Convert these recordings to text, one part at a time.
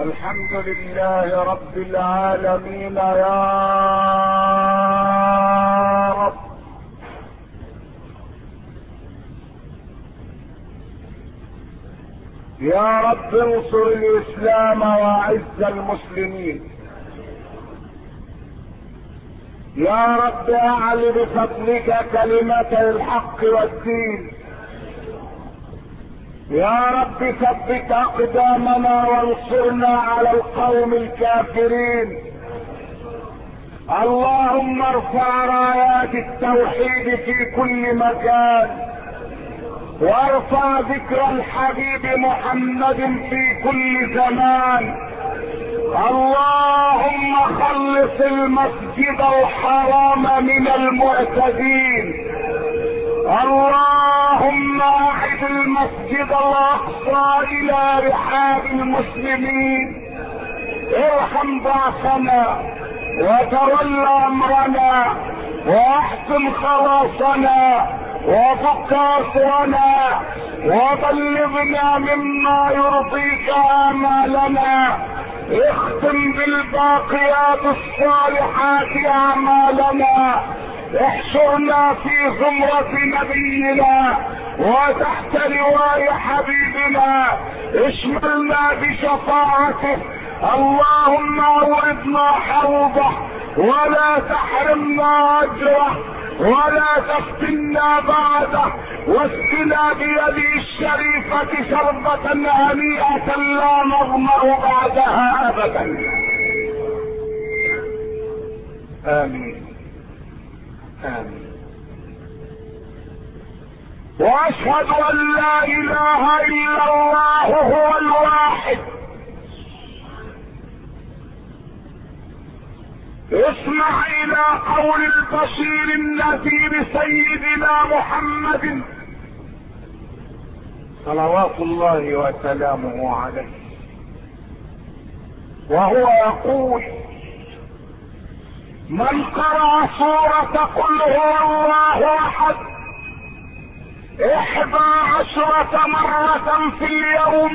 الحمد لله رب العالمين يا رب. يا رب انصر الاسلام واعز المسلمين. يا رب اعل بفضلك كلمة الحق والدين. يا رب ثبت اقدامنا وانصرنا على القوم الكافرين. اللهم ارفع رايات التوحيد في كل مكان، وارفع ذكر الحبيب محمد في كل زمان. اللهم خلص المسجد الحرام من المعتدين. اللهم اعد المسجد الاقصى الى رحاب المسلمين. ارحم ضعفنا وتول امرنا واحسن خلاصنا وفك اسرنا وبلغنا مما يرضيك امالنا. اختم بالباقيات الصالحات اعمالنا. احشرنا في زمرة نبينا وتحت لواء حبيبنا. اشملنا بشفاعته. اللهم اوردنا حوضه ولا تحرمنا اجره ولا تفتنا بعده. واسقنا بيده الشريفة شربة هنيئة لا نظمأ بعدها ابدا. امين آمين. واشهد ان لا اله الا الله هو الواحد. اسمع الى قول البشير النذير سيدنا محمد صلوات الله وسلامه عليه، وهو يقول: من قرأ سورة قل هو الله احد 11 مرة في اليوم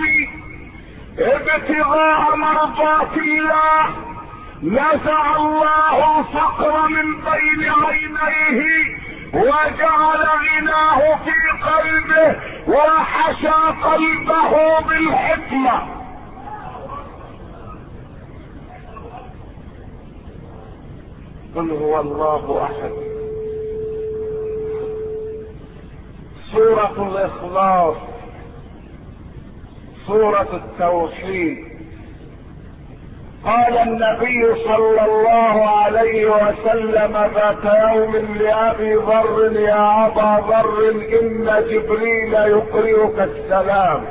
ابتغاء مرضات الله نزع الله الفقر من بين عينيه وجعل غناه في قلبه وحشى قلبه بالحكمة. قل هو الله احد. سورة الاخلاص، سورة التوحيد. قال النبي صلى الله عليه وسلم ذات يوم لأبي ذر: يا أبا ذر إن جبريل يقرئك السلام.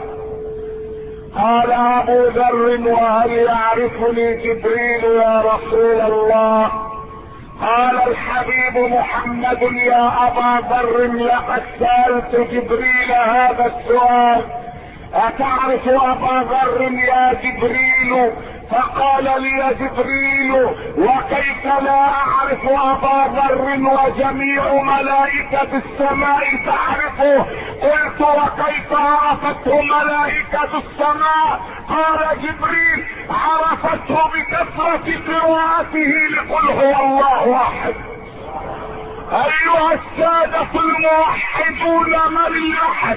قال أبو ذر: وهل يعرفني جبريل يا رسول الله؟ قال الحبيب محمد: يا أبا ذر لقد سألت جبريل هذا السؤال: أتعرف أبا ذر يا جبريل؟ فقال لي جبريل: وكيف لا أعرف أبا ذر وجميع ملائكة السماء تعرفه؟ قلت: وكيف عرفته ملائكة السماء؟ قال جبريل: عرفته بكثرة قراءته لقل هو الله أحد. أيها السادة الموحدون، من الأحد؟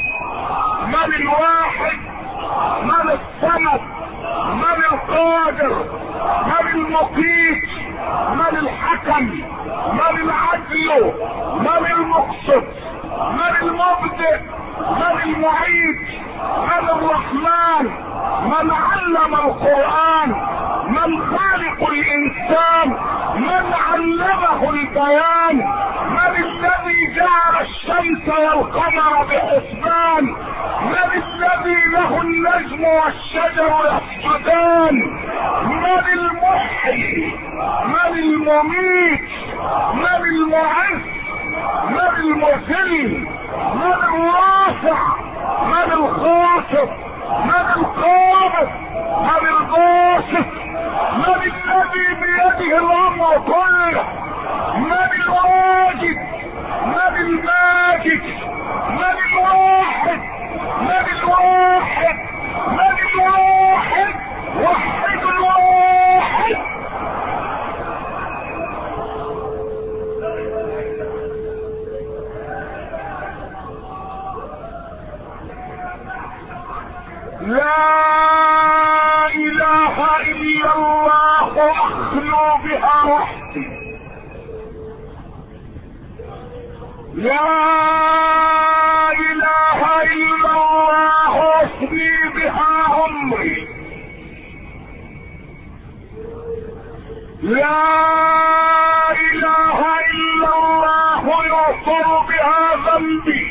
من الواحد؟ من الصمد؟ من القادر؟ من المقيت؟ من الحكم؟ من العدل؟ من المقسط؟ من المبدئ؟ من المعيد؟ من الرحمن؟ من علم القرآن؟ من خالق الإنسان؟ من علمه البيان؟ من الذي جعل الشمس والقمر بحسبان؟ من الذي له النجم والشجر يسجدان؟ من المحيي؟ من المميت؟ من المعز؟ من المذل؟ من الرافع؟ من الخافض؟ من القابض؟ من الباسط؟ من الذي بيده الامر كله؟ من الواجد؟ من الماجد؟ من الواحد؟ من الواحد؟ من الواحد؟ الا الله اخلو بها وحدي، لا اله الا الله افني بها عمري، لا اله الا الله يغفر بها ذنبي،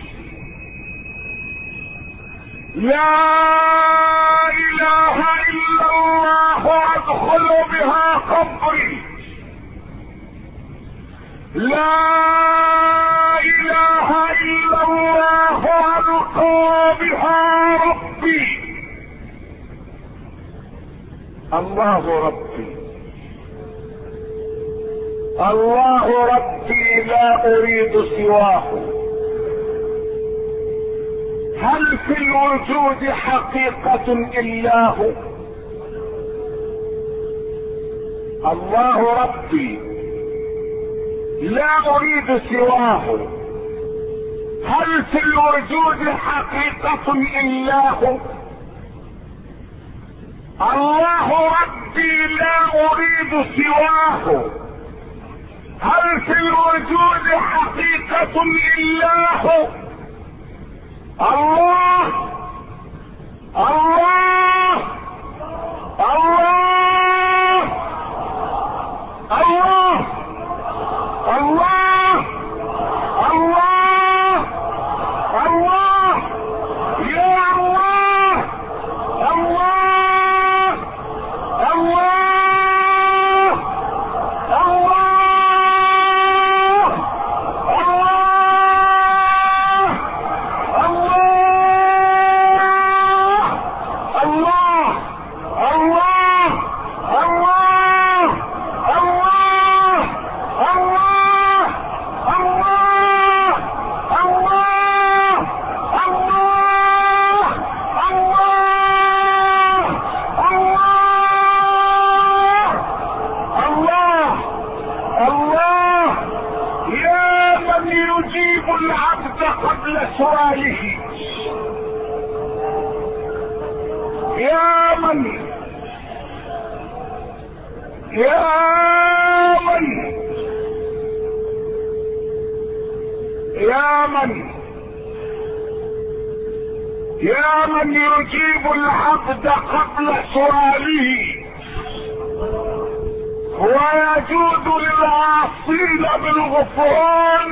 لا اله الا الله ادخل بها قبري، لا اله الا الله القى بها ربي. الله ربي، الله ربي لا اريد سواه. هل في الوجود حقيقة الا هو؟ الله ربي لا اريد سواه. هل في الوجود حقيقة الا هو؟ الله ربي لا اريد سواه. هل في الوجود حقيقة الا هو؟ الله الله الله الله الله الله الله يا الله الله الله الله يجيب العبد قبل سؤاله، يا من يجيب العبد قبل سؤاله ويجود للعاصين بالغفران،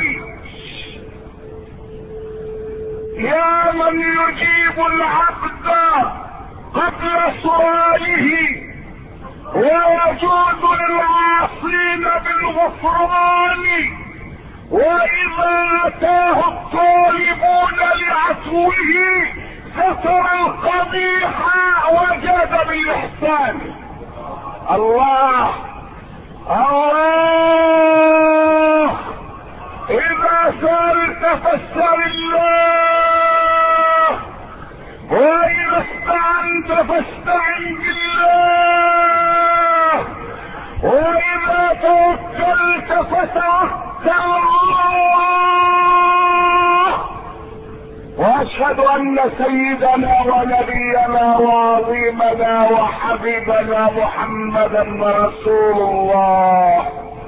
يا من يجيب العبد قبل سؤاله ويجود للعاصين بالغفران، واذا اتاه الطالبون لعفوه ستر القبيح وجاد بالاحسان. الله الله، اذا سألت فاسأل الله، واذا استعنت فاستعن بالله، واذا توكلت فتوكل على الله. واشهد ان سيدنا ونبينا وعظيمنا وحبيبنا محمدا رسول الله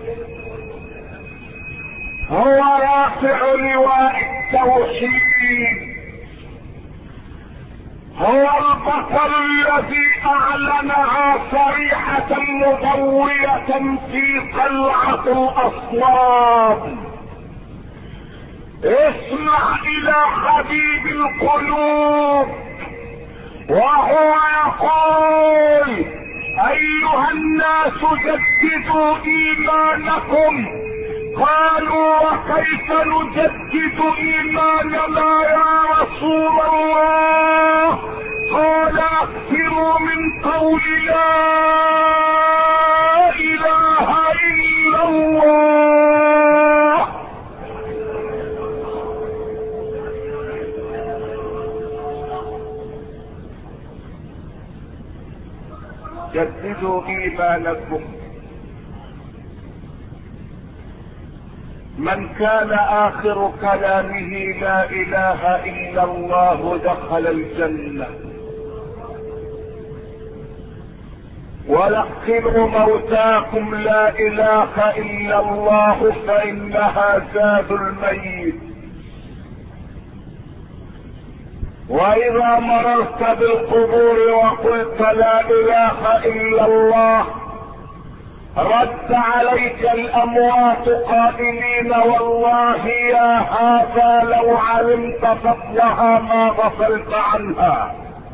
هو رافع لواء التوحيد، هو البطل الذي اعلنها صريحة مضوية في قلعة الاصنام. اسمع الى حبيب القلوب وهو يقول: ايها الناس جددوا ايمانكم. قالوا: وكيف نجدد ايماننا يا رسول الله؟ قال: اكثروا من قول لا اله الا الله. جددوا ايمانكم. من كان اخر كلامه لا اله الا الله دخل الجنة. ولقنوا موتاكم لا اله الا الله فانها زاد الميت. واذا مررت بالقبور وقلت لا اله الا الله رد عليك الاموات قائلين والله يا هذا لو علمت فضلها ما غفلت عنها.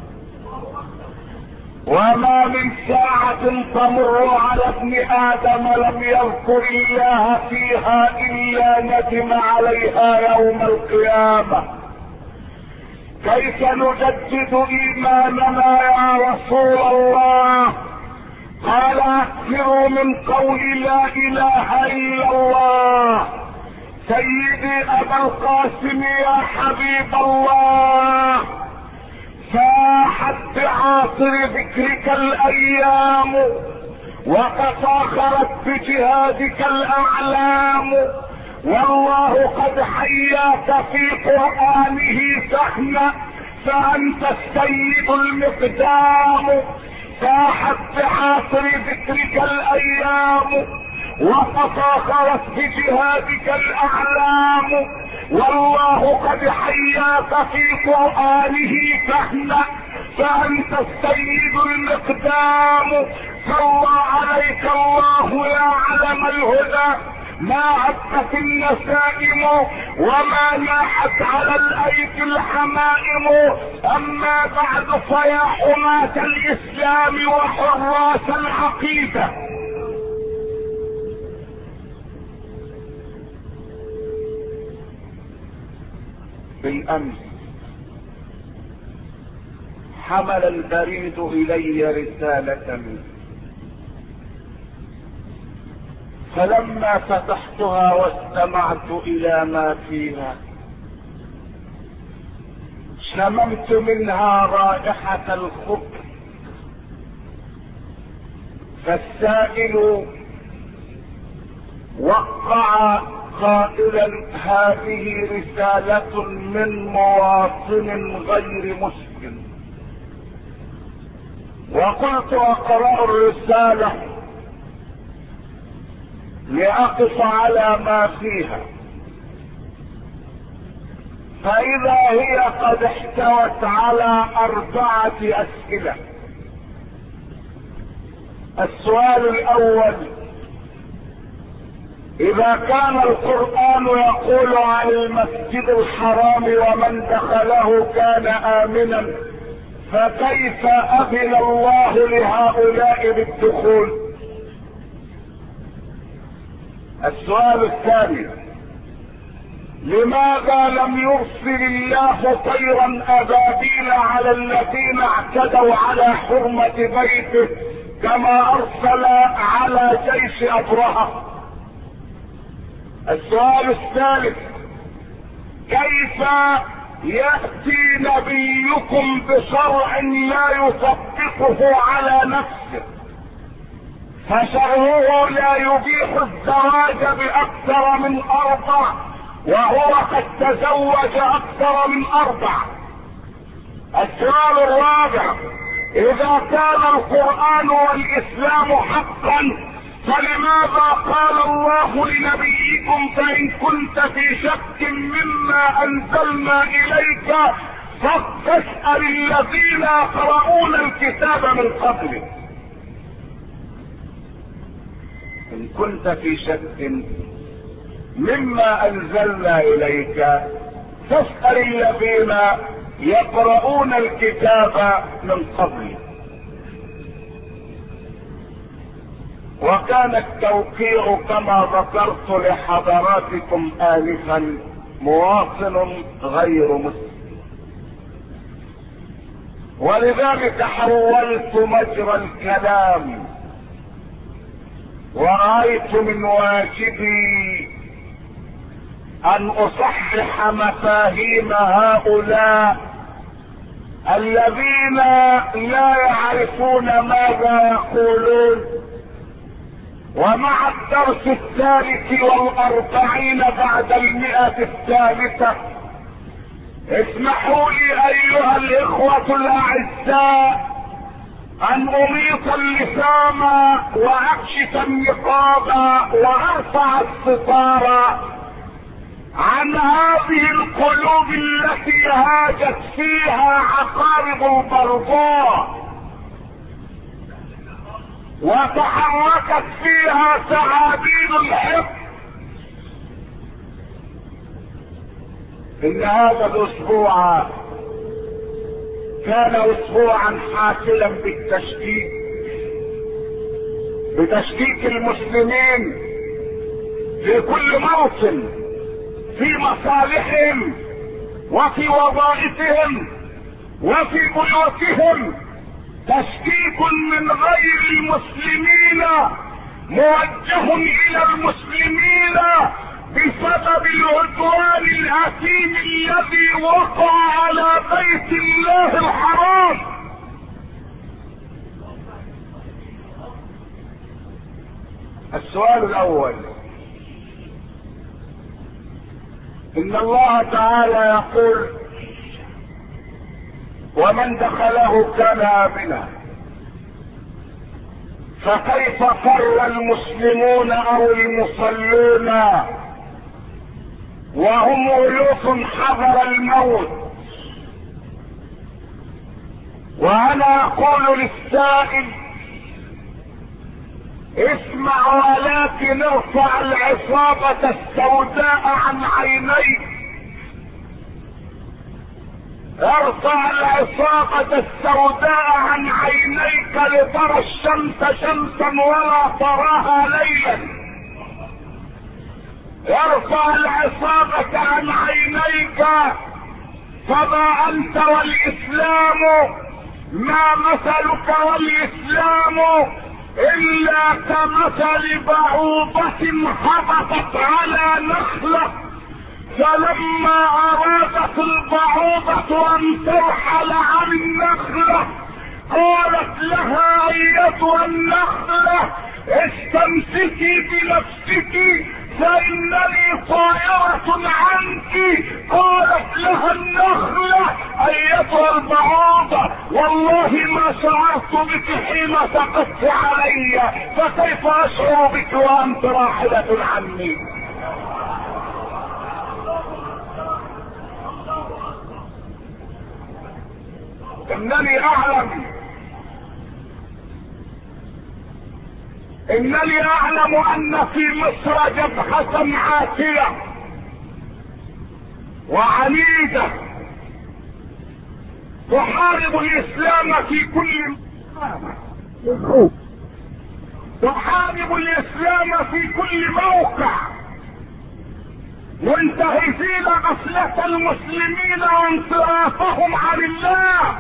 وما من ساعة تمر على ابن ادم لم يذكر الله فيها الا ندم عليها يوم القيامة. كيف نجدد ايماننا يا رسول الله؟ قال اكثروا من قول لا اله الا الله. سيدي ابا القاسم يا حبيب الله، فاحت بعاصر ذكرك الايام وتفاخرت بجهادك الاعلام، والله قد حياك في قرآنه فاحنا فانت السيد المقدام. فاحت بعاصر ذكرك الايام وتفاخرت بجهادك الاعلام، والله قد حياك في قرآنه فاحنا فانت السيد المقدام. صلى عليك الله يا علم الهدى، ما عدت النسائم وما ناحت على الايدي الحمائم. اما بعد فيا حماة الاسلام وحراس العقيدة، بالامس حمل البريد الي رسالة، فلما فتحتها واستمعت الى ما فيها شممت منها رائحة الخبث. فالسائل وقع قائلا هذه رسالة من مواطن غير مسلم، وقلت اقرأ الرسالة لأقف على ما فيها، فإذا هي قد احتوت على 4 أسئلة. السؤال الأول: إذا كان القرآن يقول عن المسجد الحرام ومن دخله كان آمنا، فكيف أذن الله لهؤلاء بالدخول؟ السؤال الثاني: لماذا لم يرسل الله طيرا ابابيل على الذين اعتدوا على حرمة بيته كما ارسل على جيش ابرهة؟ السؤال الثالث: كيف يأتي نبيكم بشرع لا يطبقه على نفسه، فشرعه لا يبيح الزواج باكثر من 4 وهو قد تزوج اكثر من 4؟ السؤال الرابع: اذا كان القرآن والاسلام حقا فلماذا قال الله لنبيكم فان كنت في شك مما انزلنا اليك فاسأل الذين يقرؤون الكتاب من قبلك؟ ان كنت في شك مما انزلنا اليك فاسأل الذين يقرؤون الكتاب من قبل. وكان التوقيع كما ذكرت لحضراتكم آنفا مواطن غير مسلم، ولذلك حولت مجرى الكلام ورأيت من واجبي ان اصحح مفاهيم هؤلاء الذين لا يعرفون ماذا يقولون. ومع الدرس 43 بعد 100 الثالثة اسمحوا لي ايها الاخوة الاعزاء ان اميط اللسان واكشف النقاب وارفع الستار عن هذه القلوب التي هاجت فيها عقارب البرضاء وتحركت فيها ثعابين الحب. ان هذا الاسبوع كان اسبوعا حافلا بتشكيك المسلمين في كل موطن، في مصالحهم وفي وظائفهم وفي بيوتهم، تشكيك من غير المسلمين موجه الى المسلمين بسبب العدوان الاثيم الذي وقع على بيت الله الحرام. السؤال الاول: ان الله تعالى يقول: ومن دخله كان آمنا، فكيف فر المسلمون او المصلون وهم ألوف حذر الموت؟ وانا اقول للسائل: اسمع ولكن ارفع العصابة السوداء عن عينيك، ارفع العصابة السوداء عن عينيك لترى الشمس شمسا ولا تراها ليلا. ارفع العصابة عن عينيك، فما انت والاسلام، ما مثلك والاسلام الا كمثل بعوضة هبطت على نخلة، فلما ارادت البعوضة ان ترحل عن النخلة قالت لها: ايتها النخلة استمسكي بنفسك فانني طائرة عنك. قالت لها النخلة: ايتها البعوضة والله ما شعرت بك حين سقطت علي، فكيف اشعر بك وانت راحلة عني؟ انني اعلم ان في مصر جبهة عاتية وعنيدة تحارب الاسلام في كل تحارب الاسلام في كل موقع، منتهزين غفلة المسلمين وانصرافهم عن الله.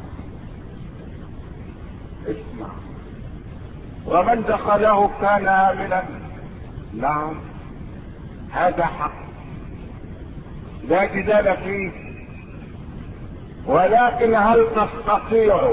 اسمع: ومن دخله كان آمنا. نعم، هذا حق لا جدال فيه، ولكن هل تستطيع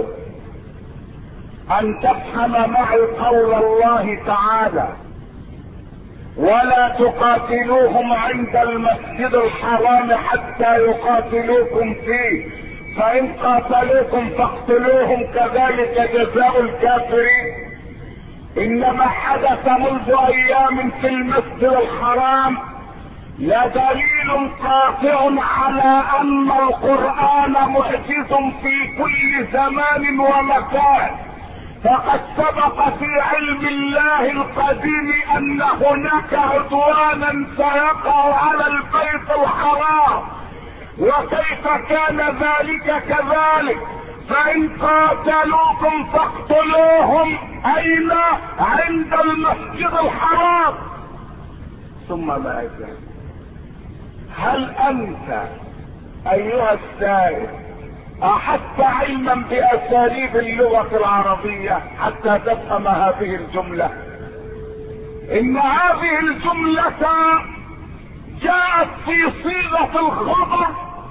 ان تفهم معي قول الله تعالى: ولا تقاتلوهم عند المسجد الحرام حتى يقاتلوكم فيه، فإن قاتلوكم فاقتلوهم كذلك جزاء الكافرين. إنما حدث منذ أيام في المسجد الحرام لدليل قاطع على أن القرآن معجز في كل زمان ومكان، فقد سبق في علم الله القديم ان هناك عدوانا سيقع على البيت الحرام. وكيف كان ذلك كذلك؟ فان قاتلوكم فاقتلوهم اين؟ عند المسجد الحرام. ثم ماذا؟ هل انت ايها السائل احدت علما باساليب اللغة العربية حتى تفهم هذه الجملة؟ ان هذه الجملة جاءت في صيغة الخبر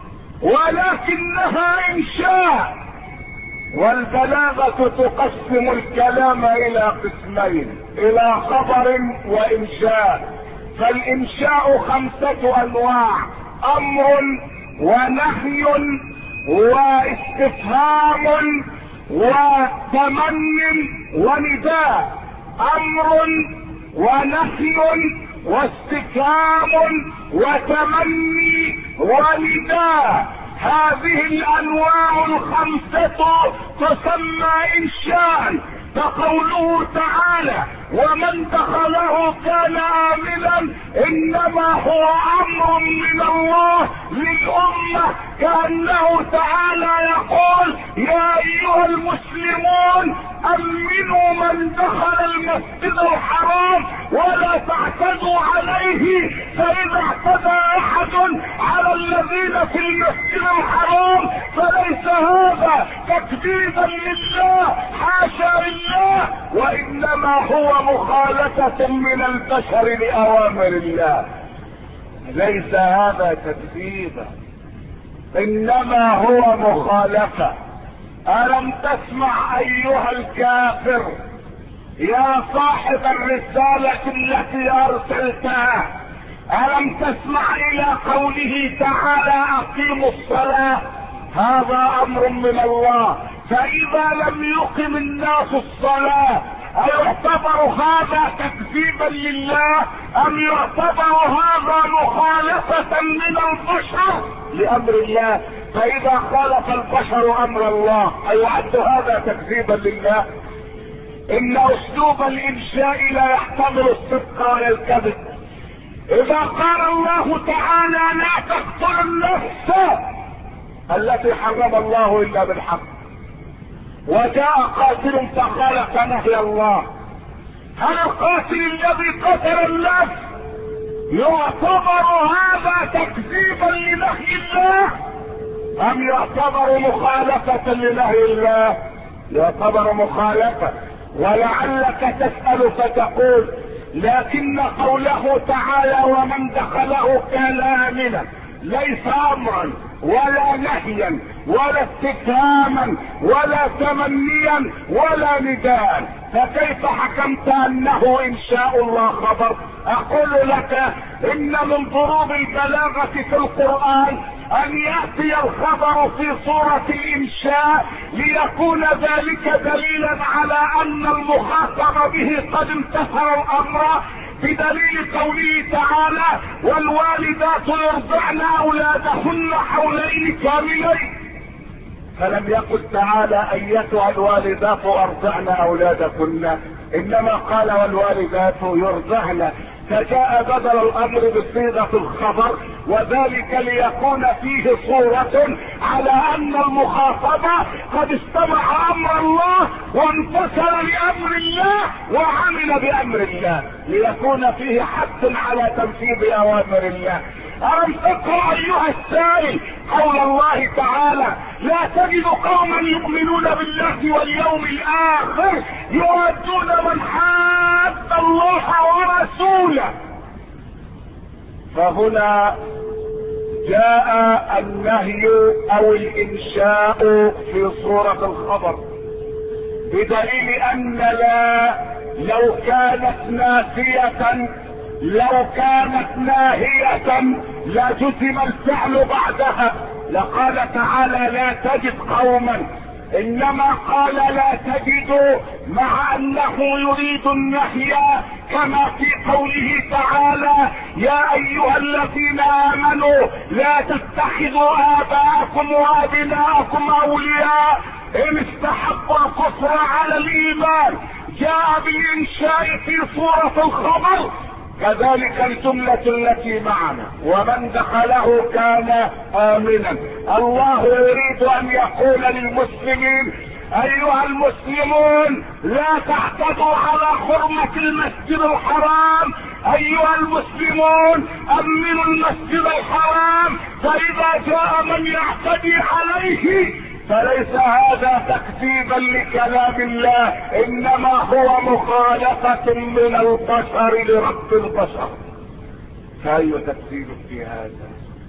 ولكنها انشاء، والبلاغة تقسم الكلام الى قسمين: الى خبر وانشاء. فالانشاء 5 انواع: امر ونهي واستفهام وتمن ونداء، امر ونهي واستفهام وتمني ونداء. هذه الانواع الخمسة تسمى انشاء. فقوله تعالى ومن دخله كان آمنا انما هو امر من الله للامة، كأنه تعالى يقول يا ايها المسلمون امنوا من دخل المسجد الحرام ولا تعتدوا عليه، فاذا اعتدى احد على الذين في المسجد الحرام فليس هذا تكذيبا لله، حاشا لله، وانما هو مخالفة من البشر لأوامر الله. ليس هذا تكذيبا، انما هو مخالفة. ألم تسمع أيها الكافر يا صاحب الرسالة التي أرسلتها، ألم تسمع إلى قوله تعالى أقيموا الصلاة؟ هذا أمر من الله، فإذا لم يقم الناس الصلاة أيعتبر هذا تكذيبا لله أم يعتبر هذا مخالفة من البشر لأمر الله؟ فإذا خالف البشر أمر الله أيعد هذا تكذيبا لله؟ إن أسلوب الإنشاء لا يحتمل الصدق ولا الكذب. إذا قال الله تعالى لا تقتلوا النفس التي حرم الله إلا بالحق، وجاء قاتل فخالف نهي الله، هل القاتل الذي قتل النفس يعتبر هذا تكذيبا لنهي الله ام يعتبر مخالفة لنهي الله؟ يعتبر مخالفة. ولعلك تسأل فتقول لكن قوله تعالى ومن دخله كان آمنا ليس امرا ولا نهيا ولا استفهاما ولا تمنيا ولا نداء، فكيف حكمت انه ان شاء الله خبر؟ اقول لك ان من ضروب البلاغة في القرآن ان يأتي الخبر في صورة الانشاء ليكون ذلك دليلا على ان المخاطب به قد امتثل الامر، بدليل قوله تعالى والوالدات يرضعن اولادهن حولين كاملين، فلم يقل تعالى ايتها الوالدات ارضعن اولادكن، انما قال والوالدات يرضعن، فجاء بدل الامر بصيغة الخبر، وذلك ليكون فيه صورة على ان المخاطبة قد استمع امر الله وامتثل لامر الله وعمل بامر الله، ليكون فيه حث على تنفيذ اوامر الله. ألم تقرأ أيها السائل قول الله تعالى لا تجد قوما يؤمنون بالله واليوم الآخر يوادون من حاد الله ورسوله؟ فهنا جاء النهي أو الإنشاء في صورة الخبر، بدليل أن لا لو كانت نافية لو كانت ناهية لجزم الفعل بعدها، لقال تعالى لا تجد قوما، انما قال لا تجد مع انه يريد النهي، كما في قوله تعالى يا ايها الذين امنوا لا تتخذوا اباءكم وابناءكم اولياء ان استحبوا الكفر على الايمان، جاء بالانشاء في صورة الخبر. كذلك الجملة التي معنا ومن دخله كان آمنا، الله يريد ان يقول للمسلمين ايها المسلمون لا تعتدوا على حرمة المسجد الحرام، ايها المسلمون امنوا المسجد الحرام، فاذا جاء من يعتدي عليه فليس هذا تكذيبا لكلام الله، انما هو مخالفة من البشر لرب البشر. فأي تكذيب في هذا؟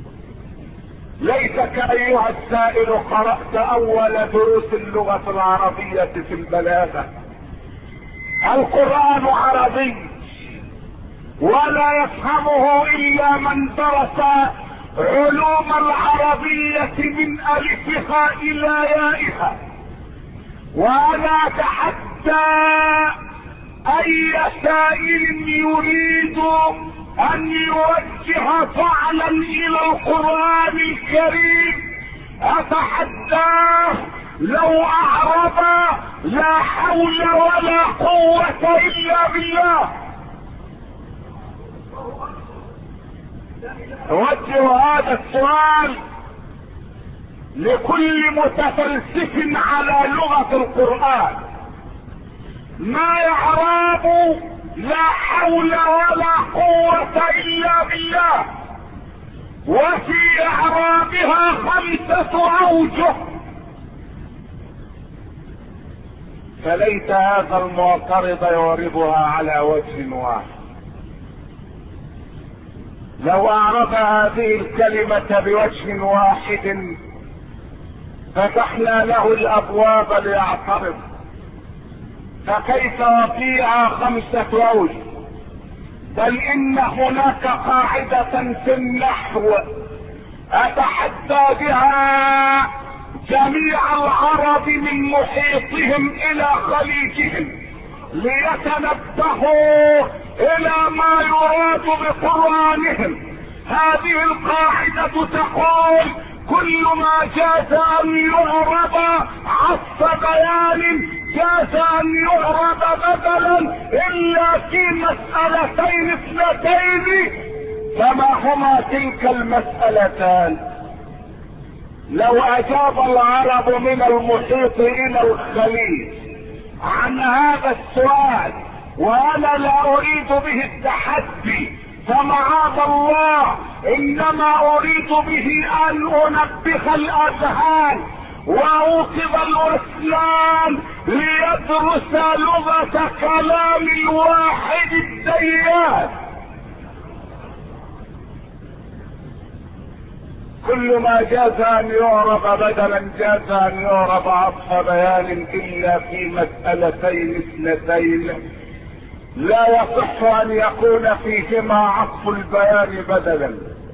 ليتك ايها السائل قرأت اول دروس اللغة العربية في البلاغة. القرآن عربي ولا يفهمه الا من درس علوم العربية من الفها الى يائها، وانا اتحدى اي سائل يريد ان يوجه فعلا الى القرآن الكريم، اتحداه لو اعرض لا حول ولا قوة الا بالله. اوجه هذا السؤال لكل متفلسف على لغة القرآن، ما يعراب لا حول ولا قوة الا بالله، وفي اعرابها 5 اوجه، فليت هذا المعترض يعرضها على وجه واحد. لو اعرض هذه الكلمة بوجه واحد فتحنا له الابواب ليعترض، فكيف وفيها 5 اوجه؟ بل ان هناك قاعدة في النحو اتحدى بها جميع العرب من محيطهم الى خليجهم ليتنبهوا الى ما يراد بقرآنهم. هذه القاعدة تقول كل ما جاز ان يعرض عصف بيان جاز ان يعرض بدلا الا في مسألتين 2. فما هما تلك المسألتان؟ لو اجاب العرب من المحيط الى الخليج عن هذا السؤال وانا لا اريد به التحدي فمعاذ الله، انما اريد به ان انبه الاذهان واوقظ الوسلان ليدرس لغة كلام الواحد الديان. كل ما جاز ان يعرب بدلا جاز ان يعرب عطف بيان الا في مسألتين 2 لا يصح ان يكون فيهما عطف البيان بدلا.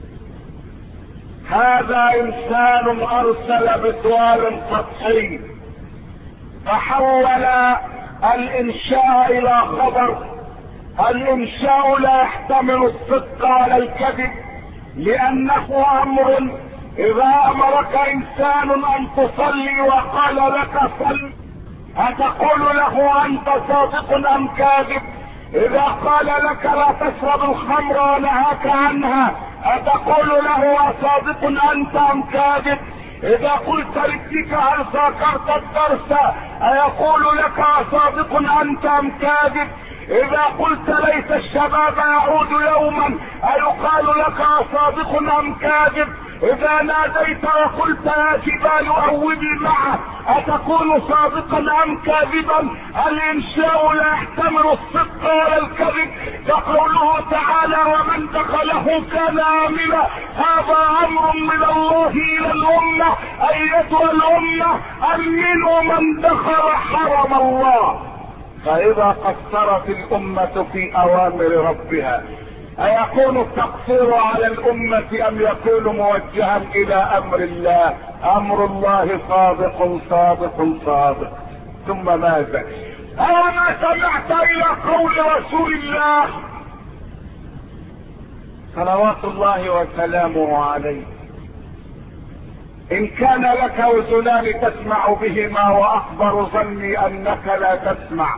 هذا انسان ارسل بسؤال سطحي فحول الانشاء الى خبر. الانشاء لا يحتمل الصدق ولا الكذب، لانه امر. اذا امرك انسان ان تصلي وقال لك صل، اتقول له انت صادق ام كاذب؟ اذا قال لك لا تشرب الخمر ونهاك عنها، اتقول له اصادق انت ام كاذب؟ اذا قلت لابنك هل ذاكرت الدرس، ايقول لك اصادق انت ام كاذب؟ اذا قلت ليس الشباب يعود يوما، ايقال لك اصادق ام كاذب؟ اذا ناديت وقلت يا جبال اوبي معه، اتكون صادقا ام كاذبا؟ الانشاء لا يحتمل الصدق ولا الكذب، فقوله تعالى ومن دخله كان امنا، هذا امر من الله الى الامه. ايتها الامه امنوا من دخل حرم الله. فاذا قصرت الامة في اوامر ربها، ايكون التقصير على الامة ام يكون موجها الى امر الله؟ امر الله صادق صادق صادق. ثم ماذا؟ أوما سمعت الى قول رسول الله صلوات الله وسلامه عليه ان كان لك اذنان تسمع بهما واخبر ظني انك لا تسمع،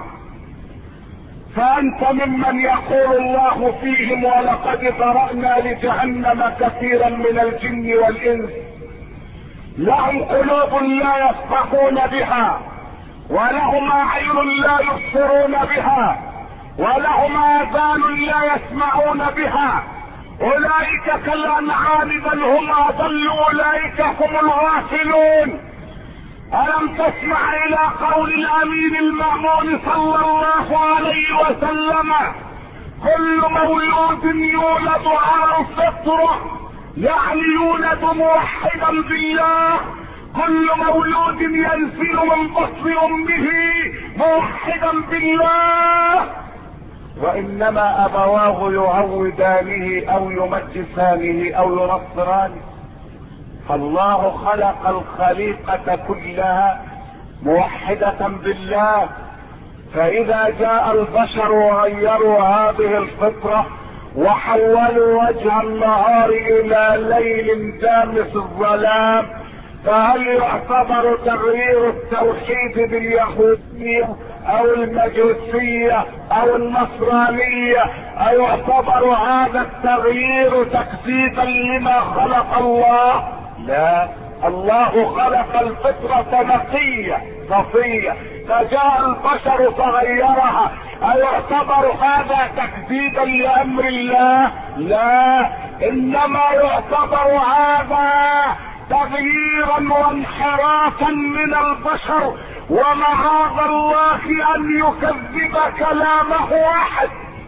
فانت ممن يقول الله فيهم ولقد ذرأنا لجهنم كثيرا من الجن والانس لهم قلوب لا يفقهون بها، ولهم اعين لا يبصرون بها، ولهم اذان لا يسمعون بها، اولئك كالانعام بل هم اضل، اولئك هم الغافلون. الم تسمع الى قول الامين المأمون صلى الله عليه وسلم كل مولود يولد على الفطرة، يعني يولد موحدا بالله. كل مولود ينزل من بطن امه موحدا بالله، وانما ابواه يعودانه او يمجسانه او ينصرانه. فالله خلق الخليقة كلها موحدة بالله. فإذا جاء البشر وغيروا هذه الفطرة وحولوا وجه النهار إلى ليل دامس الظلام، فهل يعتبر تغيير التوحيد باليهودية او المجوسية او النصرانية، او يعتبر هذا التغيير تكذيبا لما خلق الله؟ لا، الله خلق الفطرة نقية صفية، فجاء البشر فغيرها، أيعتبر هذا تكذيبا لأمر الله؟ لا، إنما يعتبر هذا تغييرا وانحرافا من البشر، ومعاذ الله أن يكذب كلامه أحد.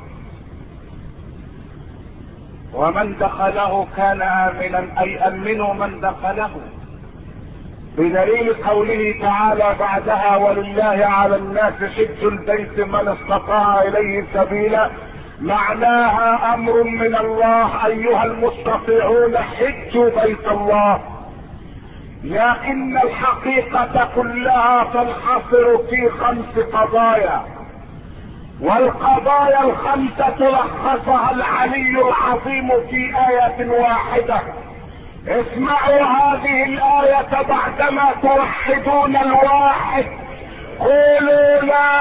ومن دخله كان آمنا، أي أمنوا من دخله، بدليل قوله تعالى بعدها: ولله على الناس حج البيت من استطاع إليه سبيلا. معناها أمر من الله: أيها المستطيعون حجوا بيت الله. لكن الحقيقة كلها تنحصر في 5 قضايا، والقضايا ال5 لخصها العلي العظيم في آية واحدة. اسمعوا هذه الآية بعدما توحدون الواحد. قولوا لا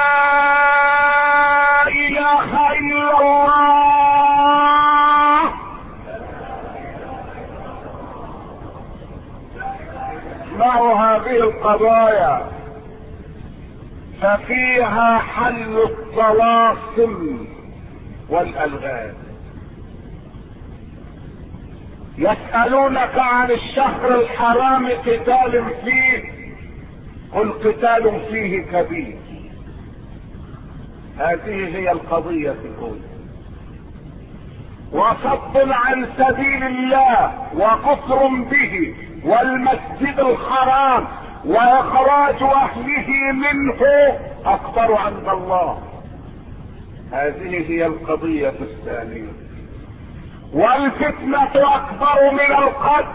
إله إلا الله. اسمعوا هذه القضايا، ففيها حل الطلاسم والألغاز. يسألونك عن الشهر الحرام قتال فيه، قل قتال فيه كبير. هذه هي القضية الأولى. وصد عن سبيل الله وكفر به والمسجد الحرام واخراج اهله منه اكبر عند الله. هذه هي القضية الثانية. والفتنة اكبر من القتل.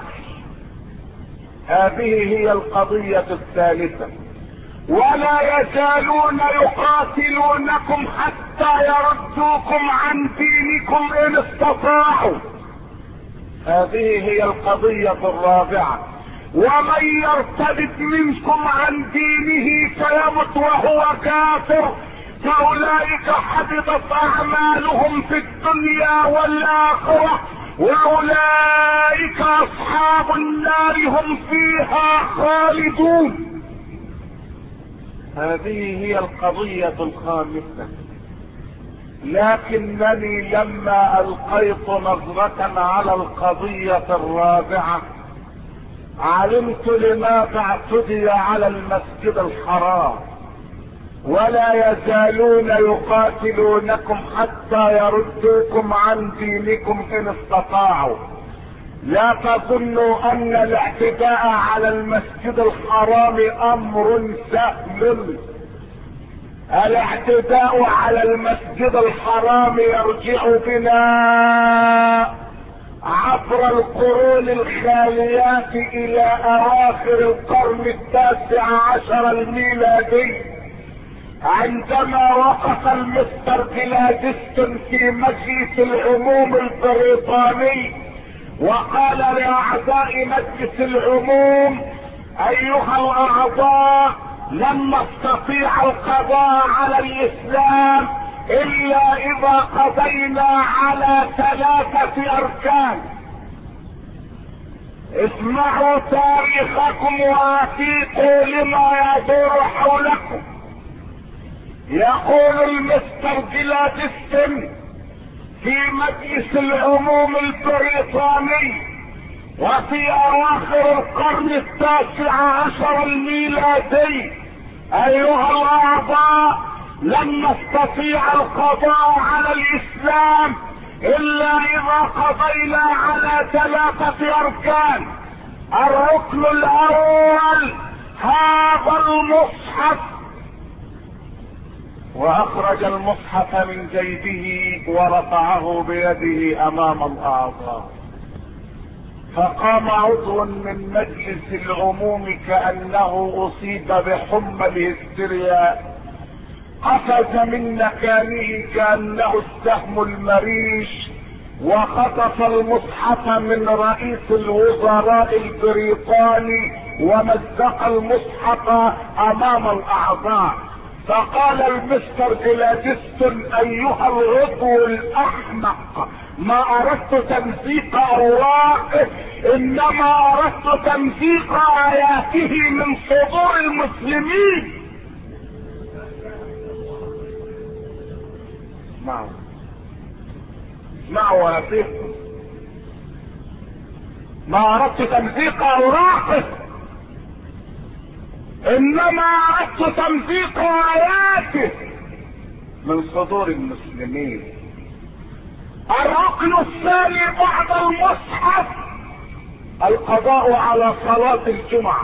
هذه هي القضية الثالثة. ولا يزالون يقاتلونكم حتى يردوكم عن دينكم ان استطاعوا. هذه هي القضية الرابعة. ومن يرتد منكم عن دينه فيمت وهو كافر فاولئك حبطت اعمالهم في الدنيا والاخرة واولئك اصحاب النار هم فيها خالدون. هذه هي القضية الخامسة. لكنني لما القيت نظرة على القضية الرابعة علمت لماذا اعتدي على المسجد الحرام. ولا يزالون يقاتلونكم حتى يردوكم عن دينكم ان استطاعوا. لا تظنوا ان الاعتداء على المسجد الحرام امر سهل. الاعتداء على المسجد الحرام يرجع بنا عبر القرون الخاليات الى اواخر القرن 19 الميلادي، عندما وقف المستر جلادستون في مجلس العموم البريطاني وقال لاعضاء مجلس العموم: ايها الاعضاء، لن نستطيع القضاء على الاسلام الا اذا قضينا على 3 اركان. اسمعوا تاريخكم وافيقوا لما يدور حولكم. يقول المستر جلادستون في مجلس العموم البريطاني وفي اواخر القرن 19 الميلادي: ايها الاعضاء، لن نستطيع القضاء على الاسلام الا اذا قضينا على 3 اركان. الركن الاول هذا المصحف. واخرج المصحف من جيبه ورفعه بيده امام الاعضاء. فقام عضو من مجلس العموم كأنه أصيب بحمى الهستيريا، قفز من مكانه كأنه السهم المريش، وخطف المصحف من رئيس الوزراء البريطاني ومزق المصحف امام الاعضاء. فقال المستر جلادستون: ايها العضو الاحمق، ما اردت تمزيق اوراقه، انما اردت تمزيق اياته من صدور المسلمين. اسمعوا يا سيدي، ما اردت تمزيق اوراقه، انما اردت تمزيق اياته من صدور المسلمين. الركن الثاني بعد المصحف القضاء على صلاة الجمعة.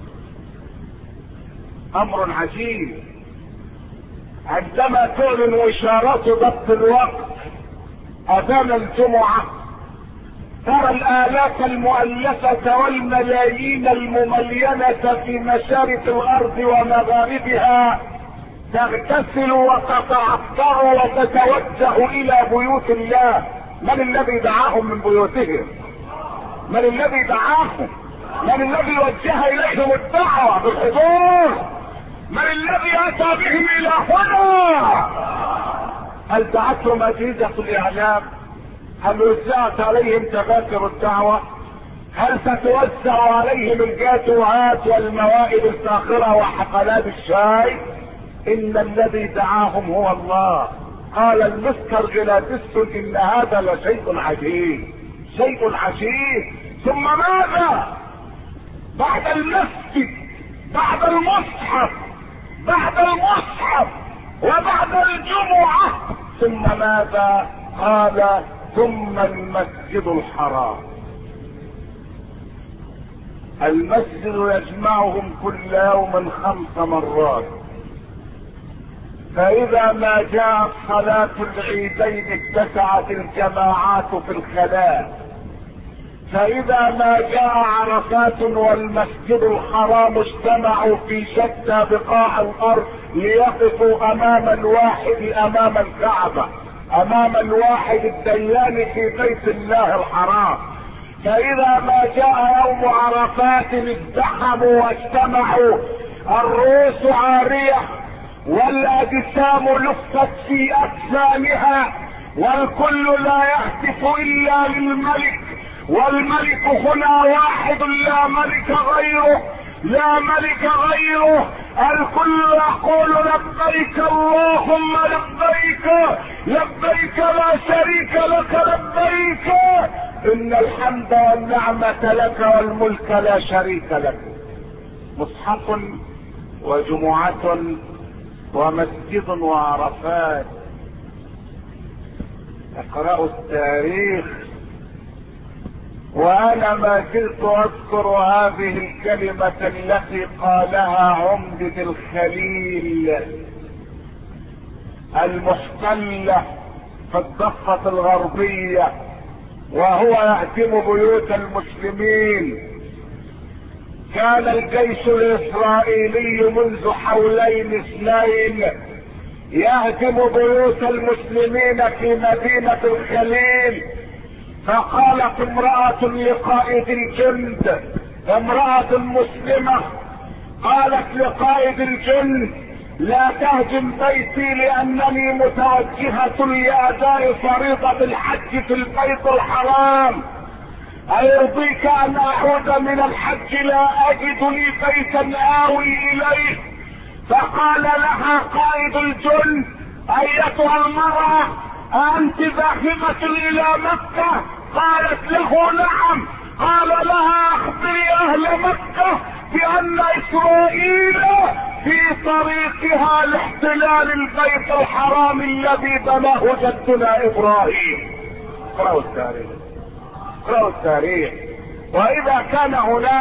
امر عجيب، عندما تعلن اشارات ضبط الوقت اذان الجمعة، ترى الالاف المؤلفة والملايين المملينة في مشارق الارض ومغاربها تغتسل وتتعطر وتتوجه الى بيوت الله. من الذي دعاهم من بيوتهم؟ من الذي دعاهم؟ من الذي وجه اليهم الدعوة بالحضور؟ من الذي اتى بهم الى هنا؟ هل دعتهم اجهزة الاعلام؟ هل وزعت عليهم تذاكر الدعوة؟ هل ستوزع عليهم الجاتوهات والموائد الفاخرة وحفلات الشاي؟ ان الذي دعاهم هو الله. قال المستر جلادستون: ان هذا لشيء عجيب، شيء عجيب. ثم ماذا؟ بعد المسجد، بعد المصحف، بعد المصحف وبعد الجمعة، ثم ماذا؟ قال: ثم المسجد الحرام. المسجد يجمعهم كل يوم 5 مرات، فإذا ما جاءت صلاة العيدين اتسعت الجماعات في الخلاء، فإذا ما جاء عرفات والمسجد الحرام اجتمعوا في شتى بقاع الأرض ليقفوا أمام الواحد، أمام الكعبة، أمام الواحد الديان في بيت الله الحرام. فإذا ما جاء يوم عرفات ازدحموا واجتمعوا، الرؤوس عارية والاجسام لفت في اجسامها، والكل لا يهتف الا للملك، والملك هنا واحد لا ملك غيره، لا ملك غيره. الكل يقول: لبيك اللهم لبيك، لبيك لا شريك لك لبيك، ان الحمد والنعمة لك والملك لا شريك لك. مصحف وجمعة ومسجد وعرفات. اقرأوا التاريخ. وانا ما زلت اذكر هذه الكلمة التي قالها عمدة الخليل المحتلة في الضفة الغربية وهو يهدم بيوت المسلمين. كان الجيش الاسرائيلي منذ حولين 2 يهدم بيوت المسلمين في مدينة الخليل. فقالت امرأة لقائد الجند، امرأة مسلمة، قالت لقائد الجند: لا تهجم بيتي لانني متوجهة لاداء فريضة الحج في البيت الحرام. ايرضيك ان اعود من الحج لا اجد لي بيتا اوي اليه؟ فقال لها قائد الجند: ايتها المرأة، انت ذاهبة الى مكة؟ قالت له: نعم. قال لها: اخبري اهل مكة بان اسرائيل في طريقها لاحتلال البيت الحرام الذي بناه جدنا ابراهيم. اقرأوا التاريخ، اقرأوا التاريخ. واذا كان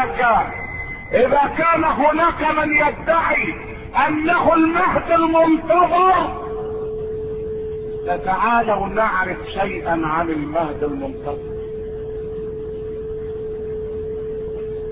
هناك من يدعي انه المهد المنتظر، فتعالوا نعرف شيئا عن المهد المنتظر.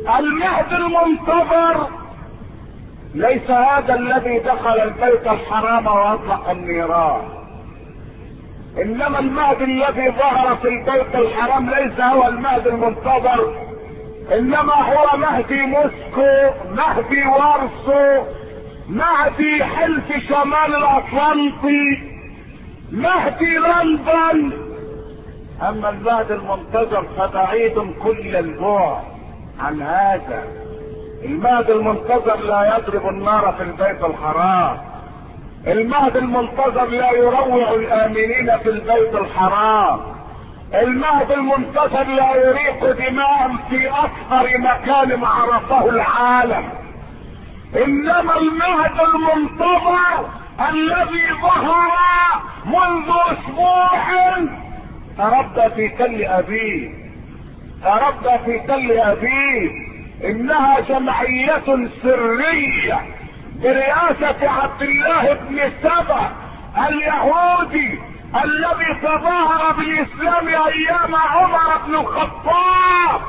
المهدي المنتظر ليس هذا الذي دخل البيت الحرام واطلق النيران، انما المهدي الذي ظهر في البيت الحرام ليس هو المهدي المنتظر، انما هو مهدي موسكو، مهدي وارسو، مهدي حلف شمال الاطلنطي، مهدي لندن. اما المهدي المنتظر فبعيد كل البعد عن هذا. المهدي المنتظر لا يضرب النار في البيت الحرام، المهدي المنتظر لا يروع الامنين في البيت الحرام، المهدي المنتظر لا يريق دماء في اكثر مكان عرفه العالم، انما المهدي المنتظر الذي ظهر منذ اسبوع تربى في تل ابيب، تربى في تل ابيب. انها جمعية سرية برئاسة عبد الله بن سبأ اليهودي الذي تظاهر بالاسلام ايام عمر بن الخطاب،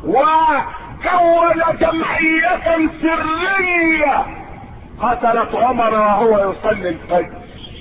وكون جمعية سرية قتلت عمر وهو يصلي الفجر،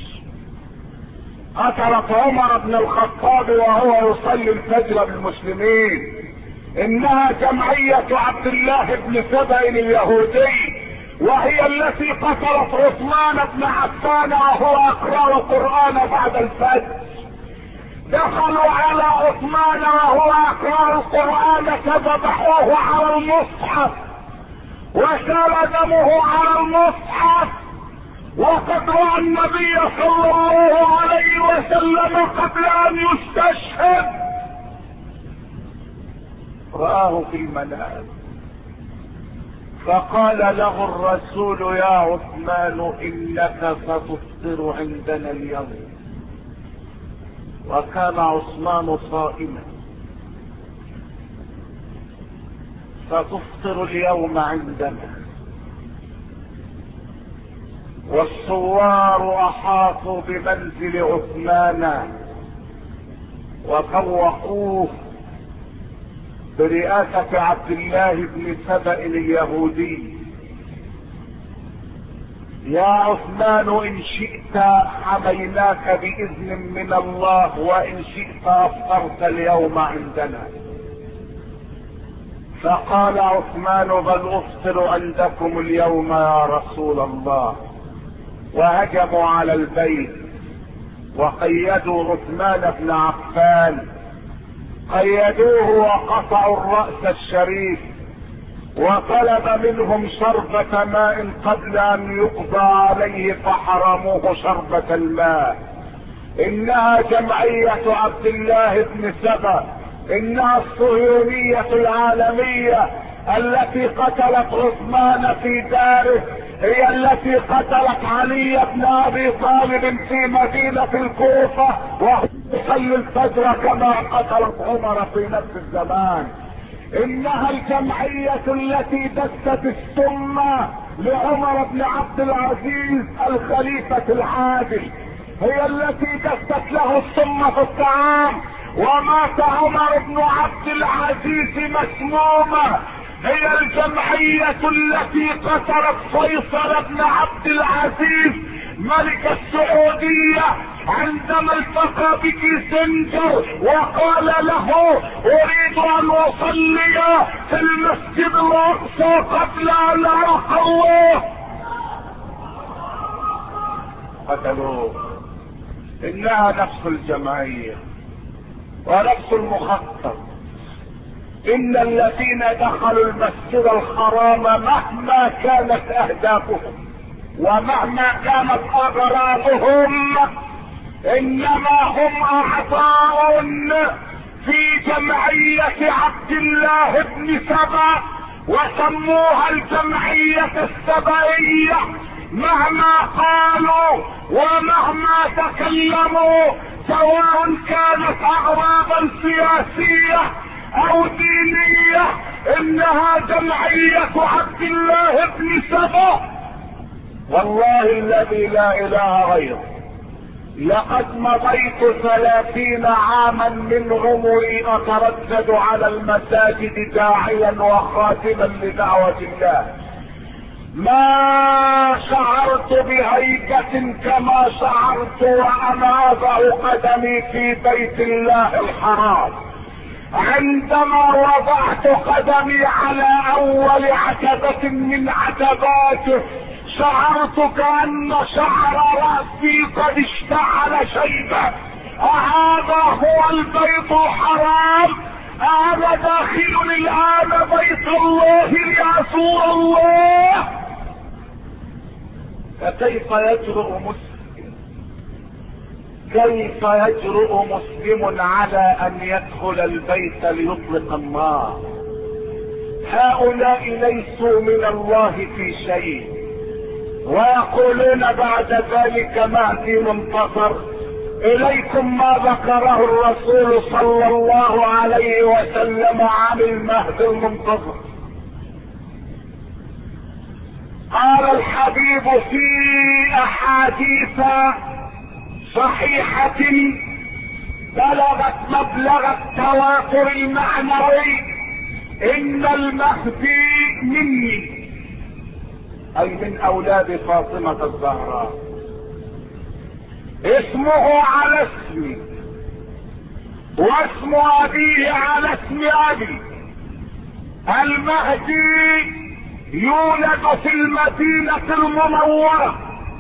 قتلت عمر بن الخطاب وهو يصلي الفجر بالمسلمين. انها جمعية عبد الله بن سبأ اليهودي، وهي التي قتلت عثمان بن عفان وهو يقرأ القرآن بعد الفجر. دخلوا على عثمان وهو يقرأ القرآن فذبحوه على المصحف وسال دمه على المصحف، وقد رأى النبي صلى الله عليه وسلم قبل ان يستشهد، رآه في المنام فقال له الرسول يا عثمان انك ستفطر عندنا اليوم. وكان عثمان صائما، ستفطر اليوم عندنا. والثوار احاطوا بمنزل عثمان وفوقوه برئاسة عبد الله بن سبأ اليهودي. يا عثمان ان شئت حميناك باذن من الله، وان شئت افطرت اليوم عندنا. فقال عثمان بل افطر عندكم اليوم يا رسول الله. وهجموا على البيت وقيدوا عثمان بن عفان، قيدوه وقطعوا الرأس الشريف، وطلب منهم شربة ماء قبل ان يقضى عليه فحرموه شربة الماء. انها جمعية عبد الله بن سبأ، انها الصهيونية العالمية التي قتلت عثمان في داره، هي التي قتلت علي بن ابي طالب في مدينة الكوفة وهو يصلي الفجر كما قتلت عمر في نفس الزمان. انها الجمعية التي دست السم لعمر بن عبد العزيز الخليفة العادل، هي التي دست له السم في الطعام ومات عمر بن عبد العزيز مسموما. هي الجمعية التي قتلت فيصل بن عبد العزيز ملك السعودية عندما التقى بكيسنجر وقال له اريد ان اصلي في المسجد الاقصى قبل ان القى الله. قتلوه. انها نفس الجمعية ونفس المخطط. ان الذين دخلوا المسجد الحرام مهما كانت اهدافهم ومهما كانت اغراضهم انما هم اعضاء في جمعية عبد الله بن سبأ، وسموها الجمعية السبأية. مهما قالوا ومهما تكلموا سواء كانت اغراضا سياسية او دينية، انها جمعية عبد الله بن سبأ. والله الذي لا اله غيره لقد مضيت 30 عاما من عمري اتردد على المساجد داعيا وخاتما لدعوة الله، ما شعرت بهيبة كما شعرت وانا اضع قدمي في بيت الله الحرام. عندما وضعت قدمي على اول عتبة من عتباته شعرت كأن شعر رأسي قد اشتعل شيبة. أهذا هو البيت الحرام؟ أنا داخل الآن بيت الله لأزور الله؟ فكيف يجرؤ مسلم، كيف يجرؤ مسلم على أن يدخل البيت ليطلق النار؟ هؤلاء ليسوا من الله في شيء، ويقولون بعد ذلك مهدي منتصر. اليكم ما ذكره الرسول صلى الله عليه وسلم عن المهدي المنتصر. قال الحبيب في احاديث صحيحة بلغت مبلغ التواتر المعنوي: ان المهدي مني، اي من اولاد فاطمة الزهراء، اسمه على اسمي واسم ابيه على اسم ابي. المهدي يولد في المدينة المنورة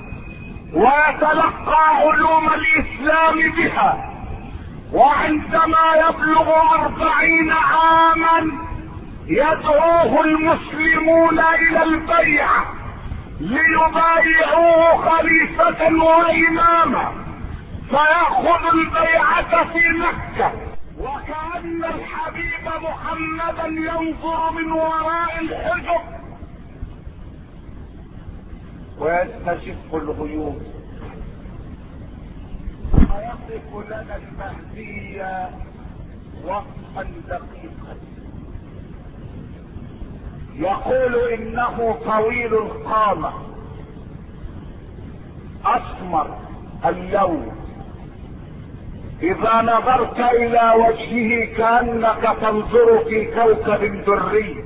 ويتلقى علوم الاسلام بها، وعندما يبلغ 40 عاما يدعوه المسلمون الى البيعة ليبايعوه خليفة واماما، فيأخذ البيعة في مكة، وكأن الحبيب محمدا ينظر من وراء الحجب ويستشف الغيوب، ويصف لنا المهدي وصفا دقيقا. يقول انه طويل القامة، اسمر اللون، اذا نظرت الى وجهه كأنك تنظر في كوكب دري،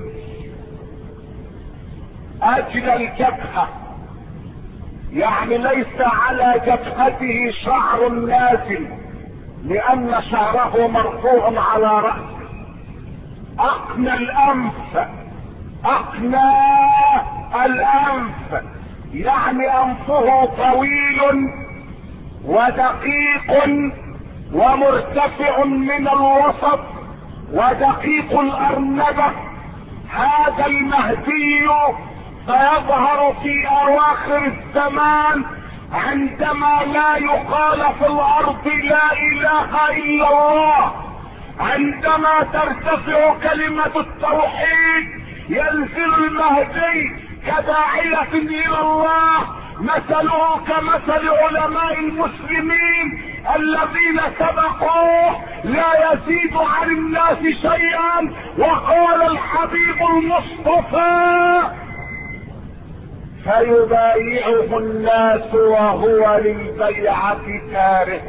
اجل الجبهة، يعني ليس على جبهته شعر نازل لان شعره مرفوع على رأسه. اقنى الانف، اقنى الانف، يعني انفه طويل ودقيق ومرتفع من الوسط ودقيق الارنبة. هذا المهدي سيظهر في اواخر الزمان عندما لا يقال في الارض لا اله الا الله، عندما ترتفع كلمة التوحيد ينزل المهدي كداعية الى الله، مثله كمثل علماء المسلمين الذين سبقوه لا يزيد عن الناس شيئا. وقال الحبيب المصطفى: فيبايعه الناس وهو للبيعة كاره،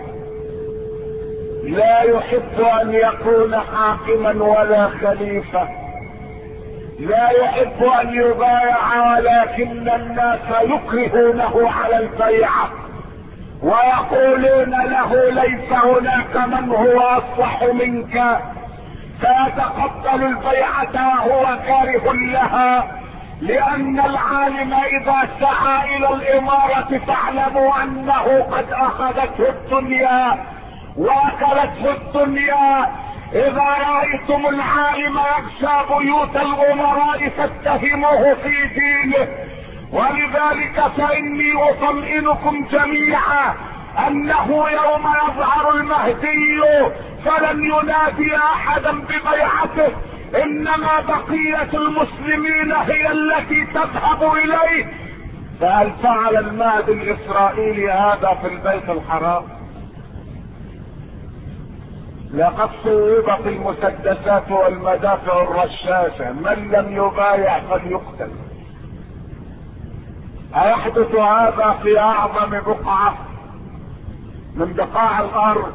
لا يحب ان يكون حاكما ولا خليفة، لا يحب ان يبايع، ولكن الناس يكرهونه على البيعة ويقولون له: ليس هناك من هو اصلح منك، فيتقبل البيعة وهو كاره لها. لان العالم اذا سعى الى الامارة فاعلموا انه قد اخذته الدنيا واكلته الدنيا. اذا رأيتم العالم يغشى بيوت الامراء فاتهموه في دينه. ولذلك فاني اطمئنكم جميعا انه يوم يظهر المهدي فلن ينادي احدا ببيعته، انما بقية المسلمين هي التي تذهب اليه. فهل فعل المهدي الاسرائيلي هذا في البيت الحرام؟ لقد صوبت المسدسات والمدافع الرشاشة، من لم يبايع فليقتل. أيحدث هذا في اعظم بقعة من بقاع الارض.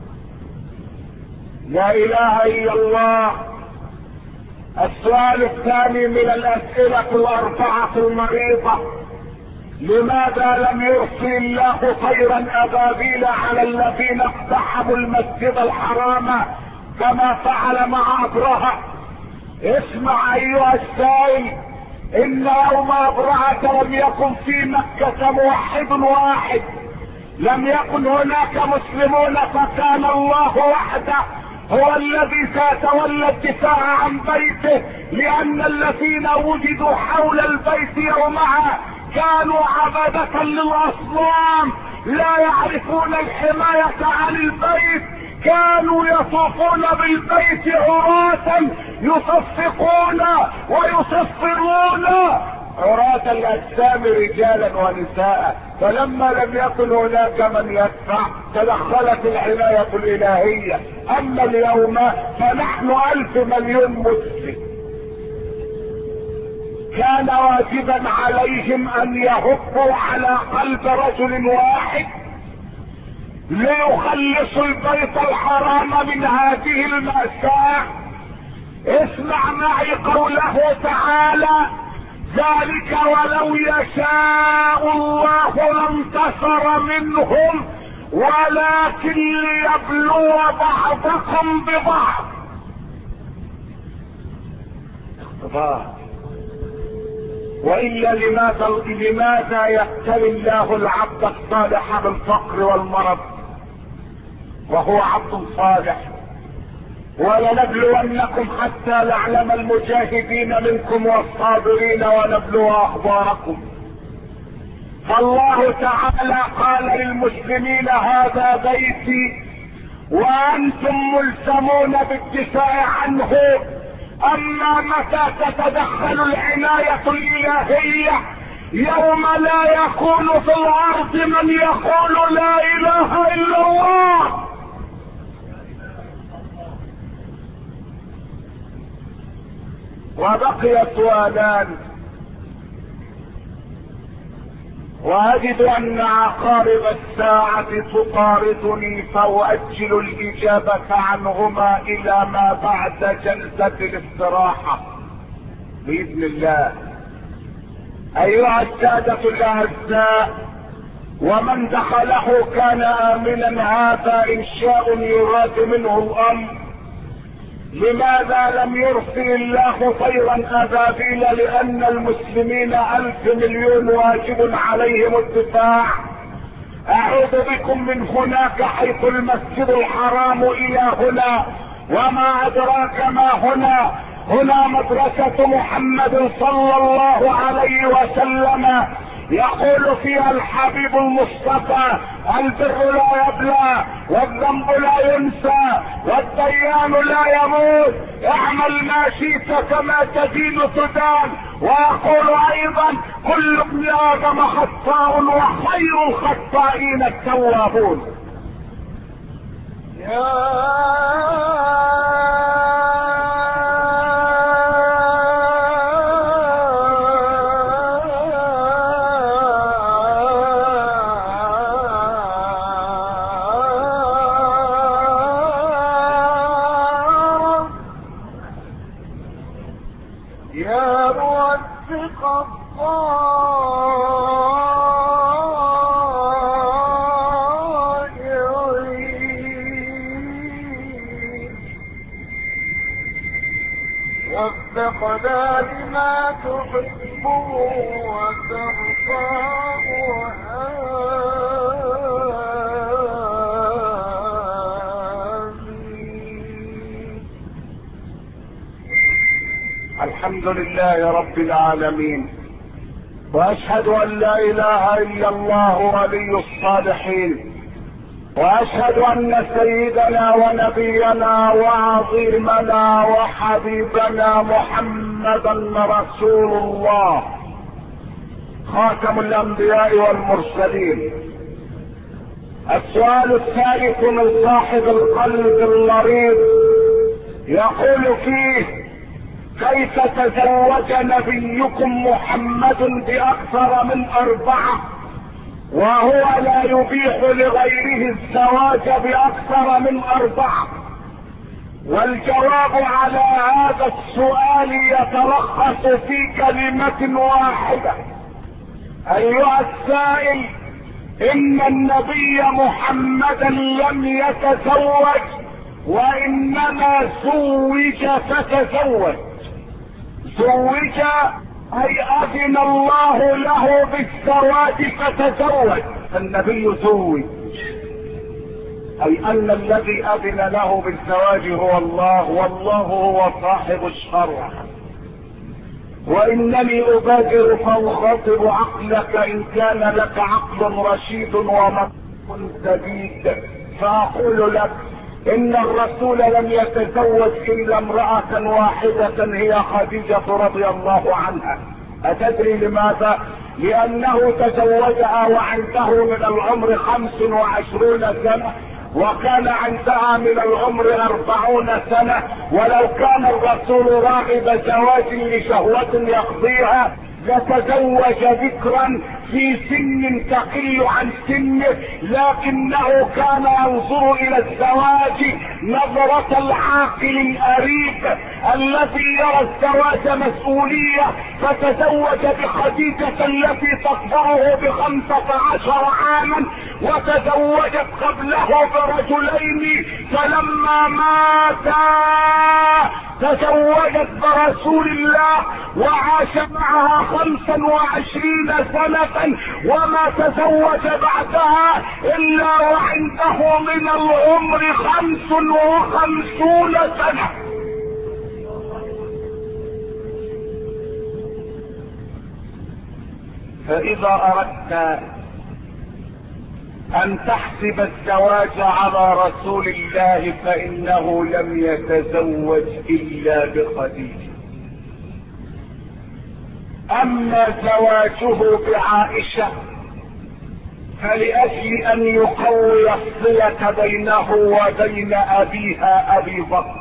لا اله الا الله. السؤال الثاني من الاسئلة الاربعة المريضة: لماذا لم يرسل الله طيرا ابابيل على الذين اقتحموا المسجد الحرام كما فعل مع ابرهة؟ اسمع ايها السائل، ان يوم ابرهة لم يكن في مكة موحد واحد، لم يكن هناك مسلمون، فكان الله وحده هو الذي سيتولى الدفاع عن بيته، لان الذين وجدوا حول البيت يومها كانوا عبادة للاصنام، لا يعرفون الحماية عن البيت، كانوا يطوفون بالبيت عراة يصفقون ويصفرون عراة الاجسام رجالا ونساء. فلما لم يكن هناك من يدفع تدخلت العناية الالهية. اما اليوم فنحن 1,000 مليون مسلم، كان واجبا عليهم ان يهبوا على قلب رجل واحد ليخلصوا البيت الحرام من هذه المأساة. اسمع معي قوله تعالى: ذلك ولو يشاء الله لانتصر منهم ولكن ليبلو بعضكم ببعض. وإلا لماذا يبتلي الله العبد الصالح بالفقر والمرض وهو عبد صالح؟ ولنبلونكم حتى نعلم المجاهدين منكم والصابرين ونبلو اخباركم. فالله تعالى قال للمسلمين: هذا بيتي وانتم ملزمون بالدفاع عنه. اما متى تتدخل العناية الالهية؟ يوم لا يكون في الارض من يقول لا اله الا الله. وبقي سؤالان، واجد ان عقارب الساعة تطاردني، فاؤجل الاجابة عنهما الى ما بعد جلسة الاستراحة باذن الله. ايها السادة الاعزاء، ومن دخله كان امنا، هذا انشاء يراد منه الامر. لماذا لم يرسل الله طيرا ابابيل؟ لان المسلمين 1,000 مليون واجب عليهم الدفاع. اعود بكم من هناك حيث المسجد الحرام الى هنا، وما ادراك ما هنا. هنا مدرسة محمد صلى الله عليه وسلم، يقول فيها الحبيب المصطفى: البر لا يبلى، والذنب لا ينسى، والديان لا يموت، اعمل ما شئت كما تدين تدان. ويقول ايضا: كل ابن ادم خطاء وخير الخطائين التوابون. وفقنا لما تحب وترضى. الحمد لله رب العالمين، واشهد ان لا اله الا الله ولي الصالحين، واشهد ان سيدنا ونبينا وعظيمنا وحبيبنا محمدا رسول الله خاتم الانبياء والمرسلين. السؤال الثالث من صاحب القلب المريض، يقول فيه: كيف تزوج نبيكم محمد باكثر من 4 وهو لا يبيح لغيره الزواج باكثر من 4. والجواب على هذا السؤال يتلخص في كلمة واحدة. ايها السائل، ان النبي محمدا لم يتزوج، وانما زوج فتزوج. زوج اي اذن الله له بالزواج فتزوج. النبي زوج اي ان الذي اذن له بالزواج هو الله، والله هو صاحب الشرع. وانني ابادر فاخاطب عقلك ان كان لك عقل رشيد ومنطق سديد، فاقول لك ان الرسول لم يتزوج الا امرأة واحدة هي خديجة رضي الله عنها. اتدري لماذا؟ لانه تزوجها وعنده من العمر 25 سنة، وكان عندها من العمر 40 سنة. ولو كان الرسول راغب زواج لشهوة يقضيها لتزوج ذكرا في سن تقل عن سنه، لكنه كان ينظر الى الزواج نظرة العاقل الاريف الذي يرى الزواج مسؤولية، فتزوج بخديجة التي تكبره ب15 عاما، وتزوجت قبله برجلين، فلما ماتا تزوجت برسول الله وعاش معها 25 سنة، وما تزوج بعدها الا وعنده من العمر 55 سنة. فاذا اردت ان تحسب الزواج على رسول الله فانه لم يتزوج الا بخديجة. اما زواجه بعائشة فلأجل ان يقوي الصلة بينه وبين ابيها ابي بكر،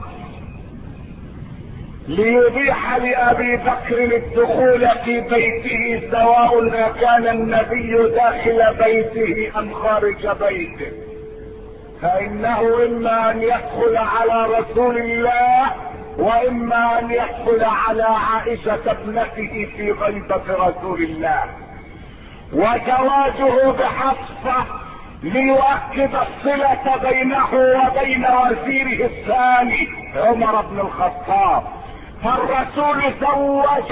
ليبيح لابي بكر الدخول في بيته سواء كان النبي داخل بيته ام خارج بيته، فانه اما ان يدخل على رسول الله واما ان يدخل على عائشة ابنته في غيبة رسول الله. وزواجه بحفصة ليؤكد الصلة بينه وبين وزيره الثاني عمر بن الخطاب. فالرسول زوج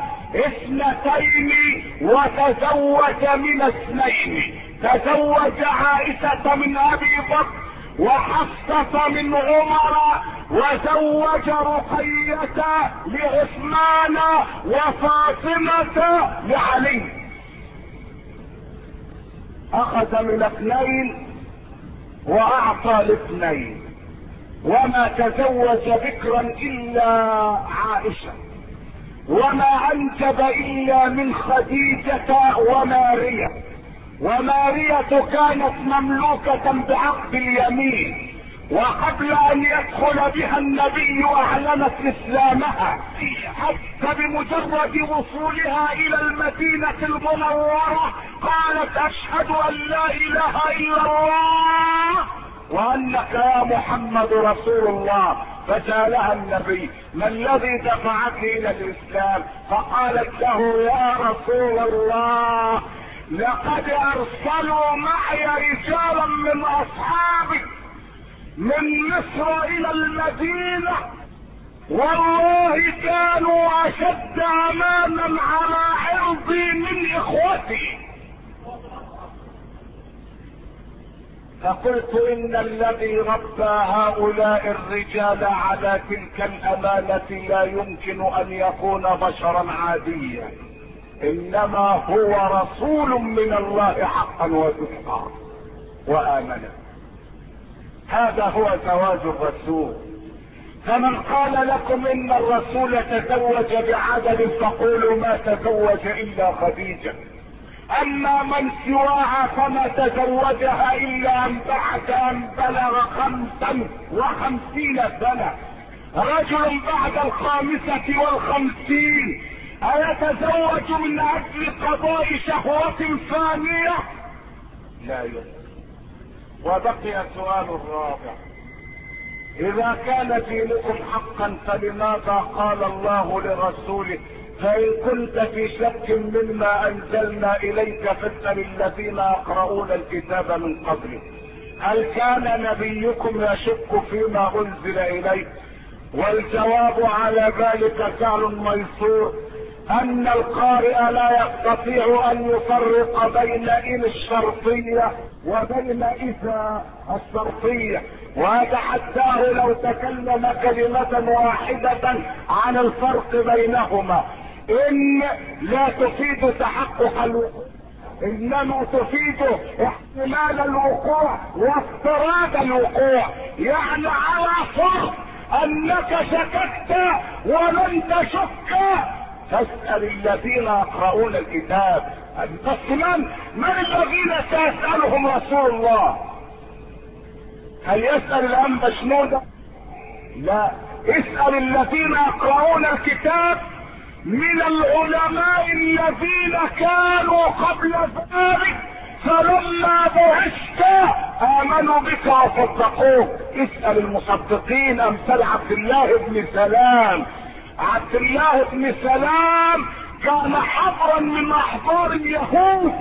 2 وتزوج من 2، تزوج عائشة من ابي بكر وحفصة من عمر، وزوج رقية لعثمان وفاطمة لعلي. اخذ من 2 واعطى ل2، وما تزوج بكرا الا عائشة، وما انجب الا من خديجة ومارية. ومارية كانت مملوكة بعقد اليمين، وقبل ان يدخل بها النبي اعلنت اسلامها، حتى بمجرد وصولها الى المدينة المنورة قالت اشهد ان لا اله الا الله وانك يا محمد رسول الله. فسألها النبي ما الذي دفعك الى الاسلام؟ فقالت له يا رسول الله لقد ارسلوا معي رجالا من اصحابي من مصر الى المدينة، والله كانوا اشد امانا على عرضي من اخوتي. فقلت ان الذي ربى هؤلاء الرجال على تلك الامانة لا يمكن ان يكون بشرا عاديا، انما هو رسول من الله حقا وصدقا. وامن. هذا هو زواج الرسول. فمن قال لكم ان الرسول تزوج بعدد فقولوا ما تزوج الا خديجة. اما من سواها فما تزوجها الا ان بعد ان بلغ 55 سنة. رجل بعد 55 ايتزوج من اجل قضاء شهوة ثانية؟ لا يؤمن. وبقي السؤال الرابع: اذا كان دينكم حقا فلماذا قال الله لرسوله: فان كنت في شك مما انزلنا اليك فاسأل الذين يقرؤون الكتاب من قبلك؟ هل كان نبيكم يشك فيما انزل اليه؟ والجواب على ذلك سهل ميسور، ان القارئ لا يستطيع ان يفرق بين ان الشرطية وبين اذا الشرطية، واتحداه لو تكلم كلمة واحدة عن الفرق بينهما. ان لا تفيد تحقق الوقوع، انما تفيد احتمال الوقوع وافتراض الوقوع. يعني على فرض انك شككت ولن تشك فاسأل الذين يقرؤون الكتاب. قسما: من الذين سيسألهم رسول الله؟ هل يسأل الانبا شنودة؟ لا، اسأل الذين يقرؤون الكتاب من العلماء الذين كانوا قبل ذلك فلما بعثت امنوا بك وصدقوك. اسأل المصدقين امثال عبد الله بن سلام. عبد الله بن سلام كان حبرا من احبار اليهود.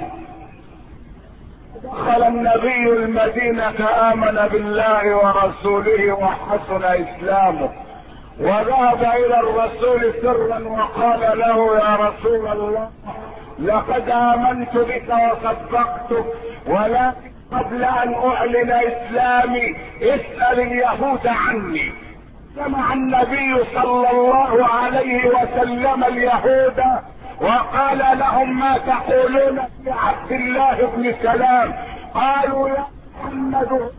دخل النبي المدينة امن بالله ورسوله وحسن اسلامه، وذهب الى الرسول سرا وقال له: يا رسول الله، لقد امنت بك وصدقتك، ولكن قبل ان اعلن اسلامي اسأل اليهود عني. سمع النبي صلى الله عليه وسلم اليهود وقال لهم: ما تقولون في عبد الله بن سلام؟ قالوا: يا محمد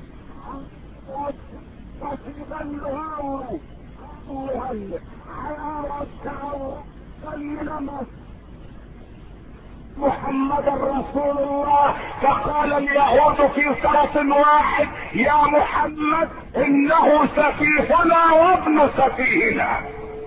محمد رسول الله. فقال اليهود في صوت واحد: يا محمد انه سفيهنا وابن سفيهنا.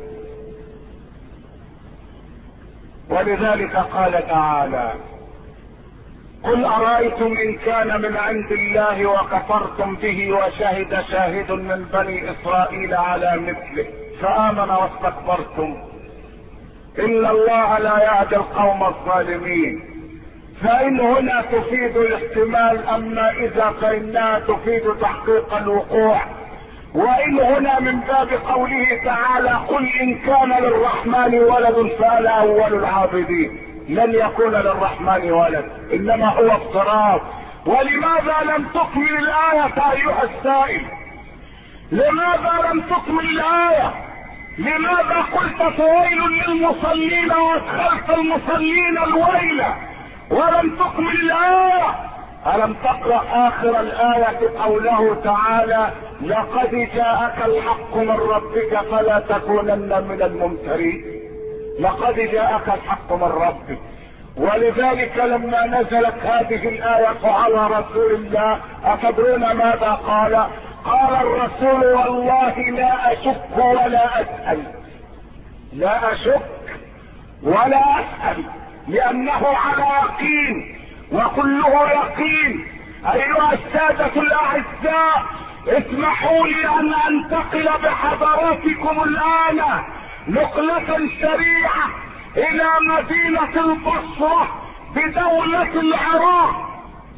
ولذلك قال تعالى: قل ارايتم ان كان من عند الله وكفرتم به وشهد شاهد من بني اسرائيل على مثله فامن واستكبرتم ان الله لا يهدي القوم الظالمين. فان هنا تفيد الاحتمال، اما اذا فانها تفيد تحقيق الوقوع. وان هنا من باب قوله تعالى: قل ان كان للرحمن ولد فانا اول العابدين. لن يكون للرحمن ولد، انما هو افتراض. ولماذا لم تكمل الايه ايها السائل؟ لماذا لم تكمل الايه؟ لماذا قلت فويل للمصلين وادخلت المصلين الويل ولم تكمل الايه؟ الم تقرأ اخر الايه قوله تعالى: لقد جاءك الحق من ربك فلا تكونن من الممترين. لقد جاءك الحق من ربك. ولذلك لما نزلت هذه الايه على رسول الله اتدرون ماذا قال؟ قال الرسول: والله لا اشك ولا اسأل. لا اشك ولا اسأل، لانه على يقين وكله يقين. ايها السادة الاعزاء، اسمحوا لي ان انتقل بحضراتكم الان نقلة سريعة الى مدينة البصرة بدولة العراق.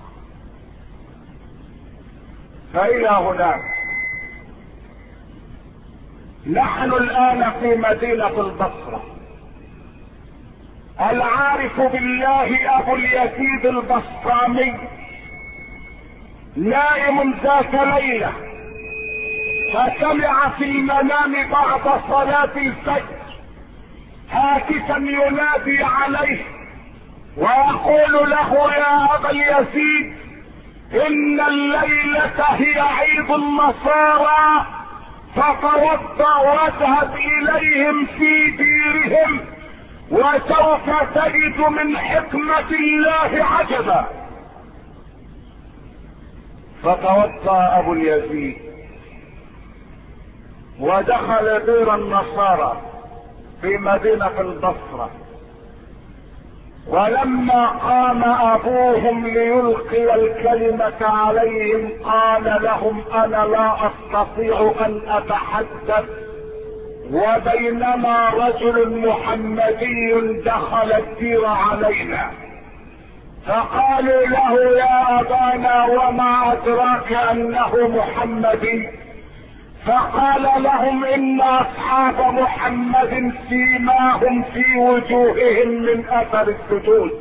فإلى هناك نحن الآن في مدينة البصرة. العارف بالله أبو اليزيد البسطامي نائم ذات ليلة فسمع في المنام بعد صلاة الفجر هاتفا ينادي عليه ويقول له: يا أبا اليزيد، إن الليلة هي عيد النصارى، فتوضأ واذهب إليهم في ديرهم وسوف تجد من حكمة الله عجبا. فتوضأ أبو اليزيد ودخل دير النصارى في مدينة البصرة. ولما قام ابوهم ليلقي الكلمة عليهم قال لهم انا لا استطيع ان اتحدث، وبينما رجل محمدي دخل الدير علينا، فقالوا له يا ابانا وما ادراك انه محمدي؟ فقال لهم ان اصحاب محمد سيماهم في وجوههم من اثر السجود.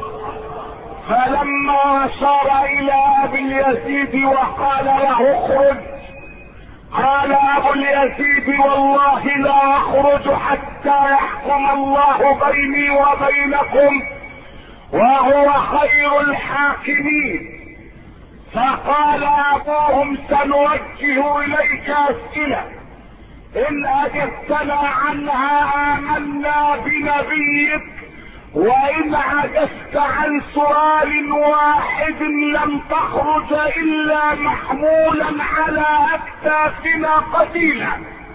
فلما اشار الى ابي اليزيد وقال له اخرج، قال ابو اليزيد والله لا اخرج حتى يحكم الله بيني وبينكم وهو خير الحاكمين. فقال ابوهم سنوجه اليك اسئلة، ان اجبتنا عنها امنا بنبيك، وان عجزت عن سؤال واحد لم تخرج الا محمولا على اكتافنا قتيلا.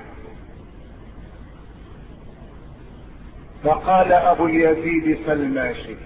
فقال ابو اليزيد فالماشي.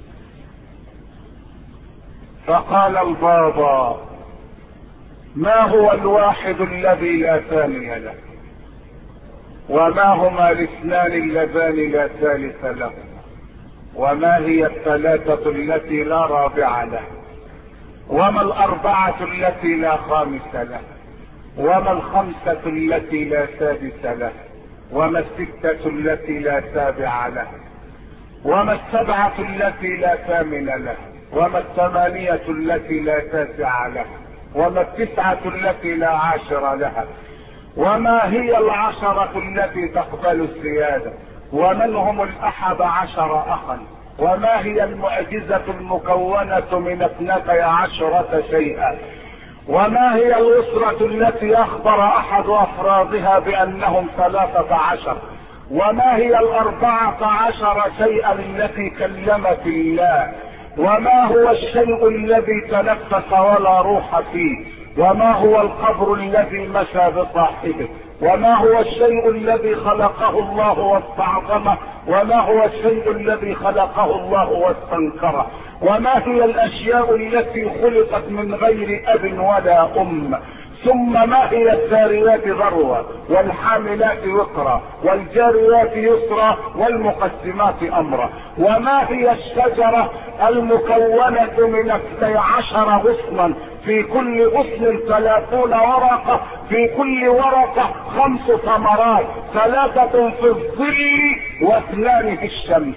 فقال البابا ما هو الواحد الذي لا ثاني له؟ وما هما الاثنان اللذان لا ثالث له؟ وما هي الثلاثة التي لا رابع له؟ وما الأربعة التي لا خامس له؟ وما الخمسة التي لا سادس له؟ وما الستة التي لا سابع له؟ وما السبعة التي لا ثامن له؟ وما الثمانية التي لا تاسع لها؟ وما التسعة التي لا عاشر لها؟ وما هي العشرة التي تقبل السيادة؟ ومن هم ال11 أخا؟ وما هي المعجزة المكونة من 12 شيئا؟ وما هي الأسرة التي أخبر أحد أفرادها بأنهم 13؟ وما هي 14 شيئا التي كلمت الله؟ وما هو الشيء الذي تنفس ولا روح فيه؟ وما هو القبر الذي مشى بصاحبه؟ وما هو الشيء الذي خلقه الله واستعظمه؟ وما هو الشيء الذي خلقه الله واستنكره؟ وما هي الاشياء التي خلقت من غير اب ولا ام؟ ثم ما هي الذاريات ذروة والحاملات وقرا والجاريات يسرا والمقسمات امرا؟ وما هي الشجرة المكونة من 12 غصنا في كل غصن 30 ورقة، في كل ورقة 5 ثمرات، 3 في الظل و2 في الشمس؟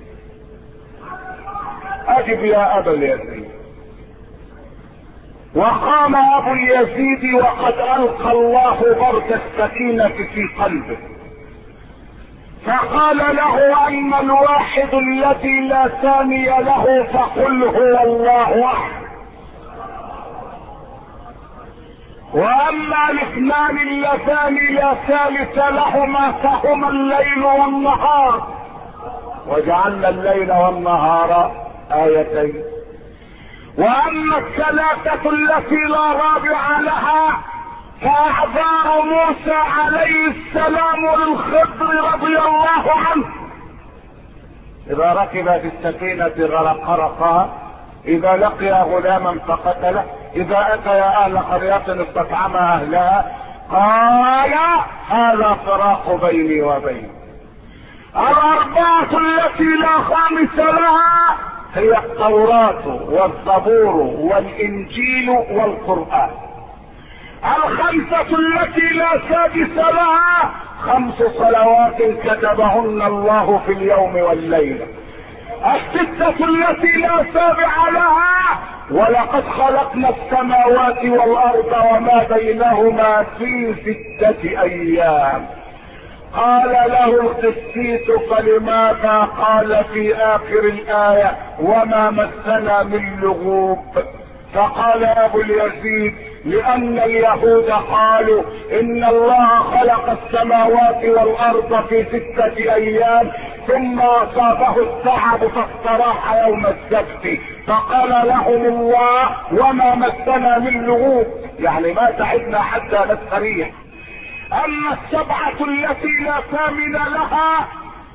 اجب يا ابا اليزيد. وقام ابو اليزيد وقد القى الله برد السكينة في قلبه، فقال له اما الواحد الذي لا ثاني له فقل هو الله احد، واما الاثنان اللذان لا ثالث لهما فهما الليل والنهار، وجعلنا الليل والنهار آيتين. واما الثلاثة التي لا رابع لها فاعذار موسى عليه السلام للخضر رضي الله عنه، اذا ركب في السفينة غرقها، اذا لقي غلاما فقتله، اذا اتى اهل قرية استطعم اهلها، قال هذا فراق بيني وبينك. الاربعة التي لا خامس لها هي التوراة والزبور والانجيل والقرآن. 5 التي لا سادس لها 5 صلوات كتبهن الله في اليوم والليلة. 6 التي لا سابع لها ولقد خلقنا السماوات والارض وما بينهما في 6 ايام. قال له القسيس فلماذا قال في اخر الايه وما مسنا من لغوب؟ فقال ابو اليزيد لان اليهود قالوا ان الله خلق السماوات والارض في 6 ايام ثم اصابه التعب فاستراح يوم السبت، فقال لهم الله وما مسنا من لغوب، يعني ما تعبنا حتى نستريح. اما 7 التي لا ثامن لها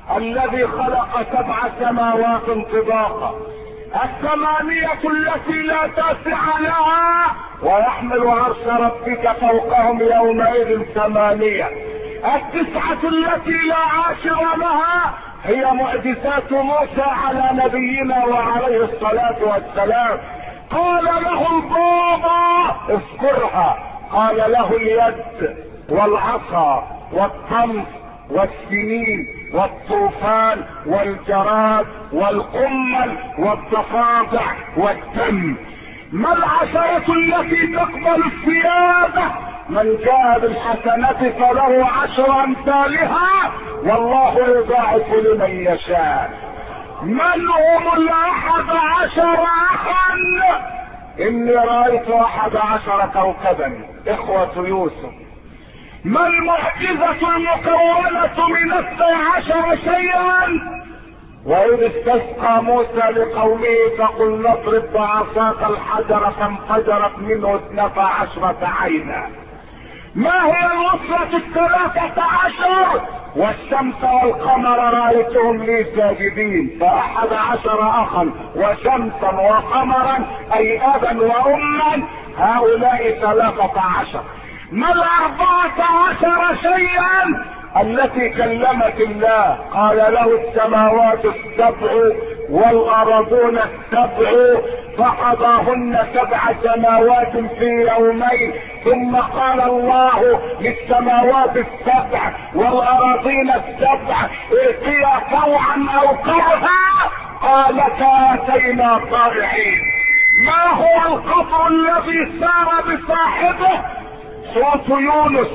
الذي خلق 7 سماوات طباقا، 8 التي لا تاسع لها، ويحمل عرش ربك فوقهم يومئذ 8. 9 التي لا عاشر لها هي معجزات موسى على نبينا وعليه الصلاة والسلام. قال له البابا اذكرها، قال له اليد والعصا والطمس والسنين والطوفان والجراد والقمل والضفادع والدم. ما 10 التي تقبل السيادة؟ من جاء بالحسنة فله 10 أمثالها والله يضاعف لمن يشاء. من هم 11 أخا؟ إني رأيت 11 كوكبا إخوة يوسف. ما المعجزة المكونة من 12 شيئا؟ وإذ استسقى موسى لقومه فقل نضرب بعصاك الحجر فانفجرت منه 12 عينا. ما هي النصرة 13؟ والشمس والقمر رأيتهم لي ساجدين، ف11 أخا وشمسا وقمرا أي أبا وأما، هؤلاء 13. ما 14 شيئا التي كلمت الله؟ قال له السماوات 7 والأرضون 7 فقضاهن 7 سماوات في يومين، ثم قال الله للسماوات 7 والأراضين 7 ائتيا طوعا أو كرها قالتا أتينا طائعين. ما هو القطر الذي سار بصاحبه؟ حوت يونس،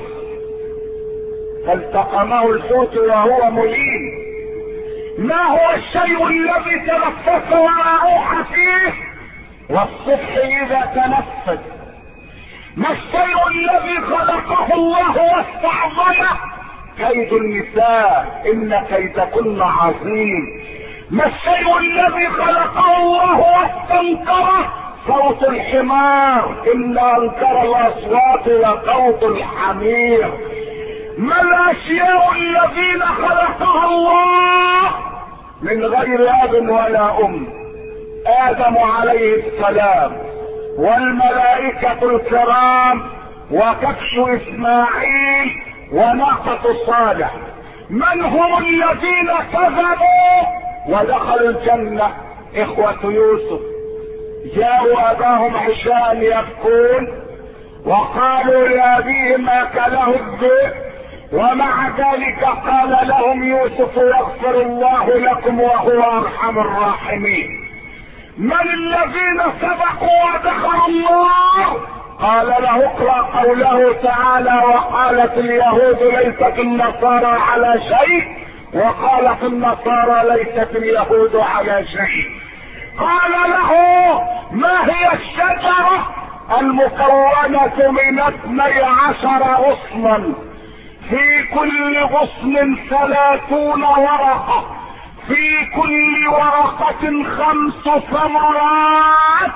فالتقمه الحوت وهو مليم. ما هو الشيء الذي تنفس وراء فيه والصبح اذا تنفس؟ ما الشيء الذي خلقه الله واستعظمه؟ كيد النساء ان كيدكن عظيم. ما الشيء الذي خلقه الله واستنكره؟ صوت الحمار ان انكر الاصوات لصوت الحمير. ما الاشياء الذين خلقها الله من غير اب ولا ام؟ ادم عليه السلام والملائكة الكرام وكبش اسماعيل وناقة صالح. من هم الذين كذبوا ودخلوا الجنة؟ اخوة يوسف جاءوا اباهم عشاء يبكون وقالوا لابيهم اكله الذئب، ومع ذلك قال لهم يوسف يغفر الله لكم وهو ارحم الراحمين. من الذين سبقوا ودخلوا الله؟ قال له اقرأ قوله تعالى وقالت اليهود ليست النصارى على شيء وقالت النصارى ليست اليهود على شيء. قال له ما هي الشجرة المكونة من 12 غصنا في كل غصن 30 ورقة، في كل ورقة 5 ثمرات؟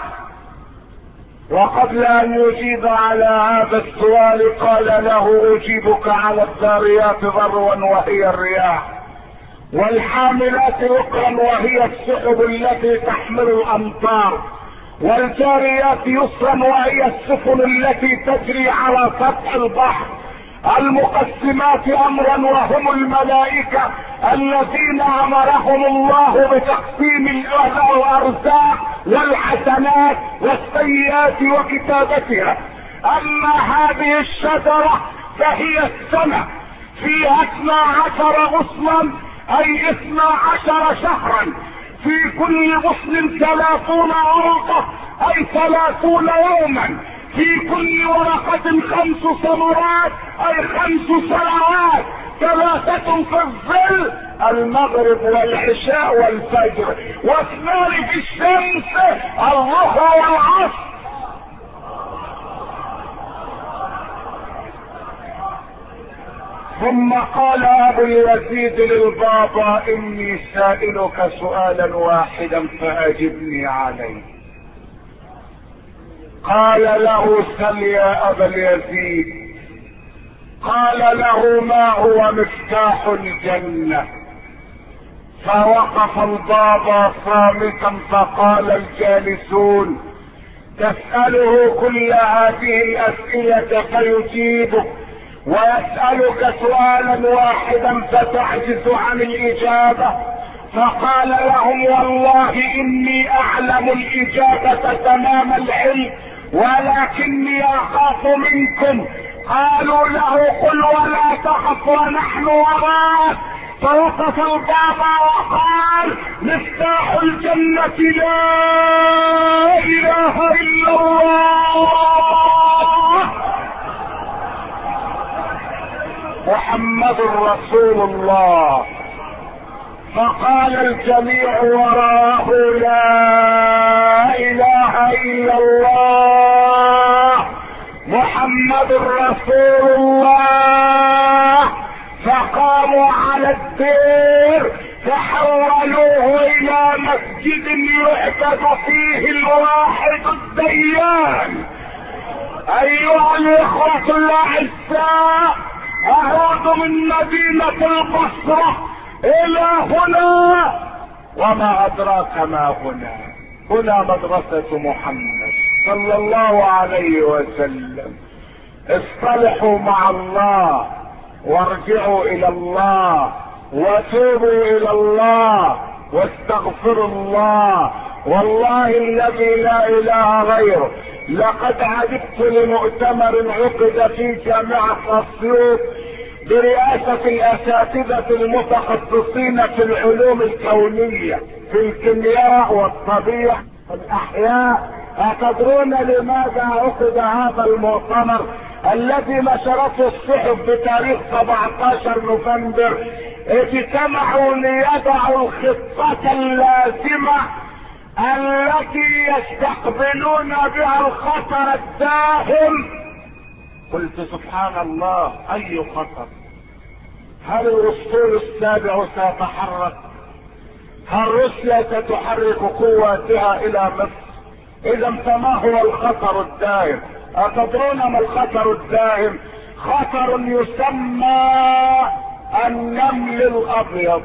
وقبل ان يجيب على هذا السؤال قال له اجيبك على الذاريات ذروا وهي الرياح، والحاملات وقرا وهي السحب التي تحمل الامطار، والجاريات يسرا وهي السفن التي تجري على سطح البحر، المقسمات امرا وهم الملائكة الذين امرهم الله بتقسيم الارزاق والحسنات والسيئات وكتابتها. اما هذه الشجرة فهي السنة فيها 12 غصنا اي 12 شهرا، في كل غصن 30 ورقة اي 30 يوما، في كل ورقة 5 ثمرات اي 5 سنوات، 3 في الظل المغرب والعشاء والفجر، و2 في الشمس الظهر والعصر. ثم قال ابو اليزيد للبابا اني سائلك سؤالا واحدا فاجبني عليه. قال له سل يا ابا اليزيد. قال له ما هو مفتاح الجنة؟ فوقف البابا صامتا فقال الجالسون: تسأله كل هذه الأسئلة فيجيبك، ويسألك سؤالا واحدا فتعجز عن الإجابة. فقال لهم: والله إني أعلم الإجابة تمام العلم، ولكني أخاف منكم. قالوا له: قل ولا تخف ونحن وراءك. فوقف البابا وقال: مفتاح الجنة لا إله إلا الله، محمد رسول الله. فقال الجميع وراءه: لا إله إلا الله، محمد رسول الله. فقاموا على الدير فحولوه إلى مسجد يعبد فيه الواحد الديان. أيها الإخوة الأعزاء، أعود من مدينة البصرة إلى هنا، وما أدراك ما هنا. هنا مدرسة محمد صلى الله عليه وسلم. اصطلحوا مع الله وارجعوا إلى الله وتوبوا إلى الله واستغفروا الله. والله الذي لا إله غيره، لقد عجبت لمؤتمر عقد في جامعة أسيوط برئاسة الأساتذة المتخصصين في العلوم الكونية، في الكيمياء والطبيعة والأحياء. أتدرون لماذا عقد هذا المؤتمر الذي نشرته الصحف بتاريخ 17 نوفمبر؟ اجتمعوا ليضعوا الخطة اللازمة التي يستقبلون بها الخطر الداهم. قلت سبحان الله، اي خطر؟ هل الاسطول السابع سيتحرك؟ هل روسيا ستحرك قواتها الى مصر؟ اذا فما هو الخطر الداهم؟ أتدرون ما الخطر الداهم؟ خطر يسمى النمل الابيض.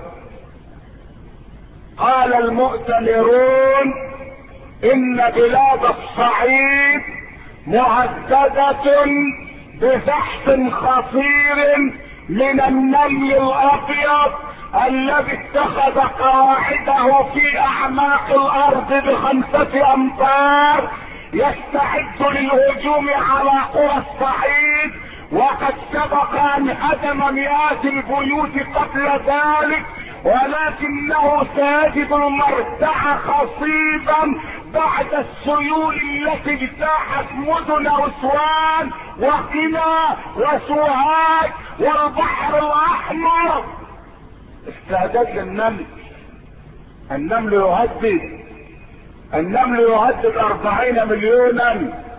قال المؤتمرون ان بلاد الصعيد مهددة بزحف خطير من النمل الابيض الذي اتخذ قواعده في اعماق الارض ب5 أمتار، يستعد للهجوم على قرى الصعيد، وقد سبق ان هدم مئات البيوت قبل ذلك، ولكنه سيجد المرتع خصيبا بعد السيول التي اجتاحت مدن اسوان وقنا وسوهاج والبحر الاحمر. استعداد للنمل. النمل يهدد 40 مليونا.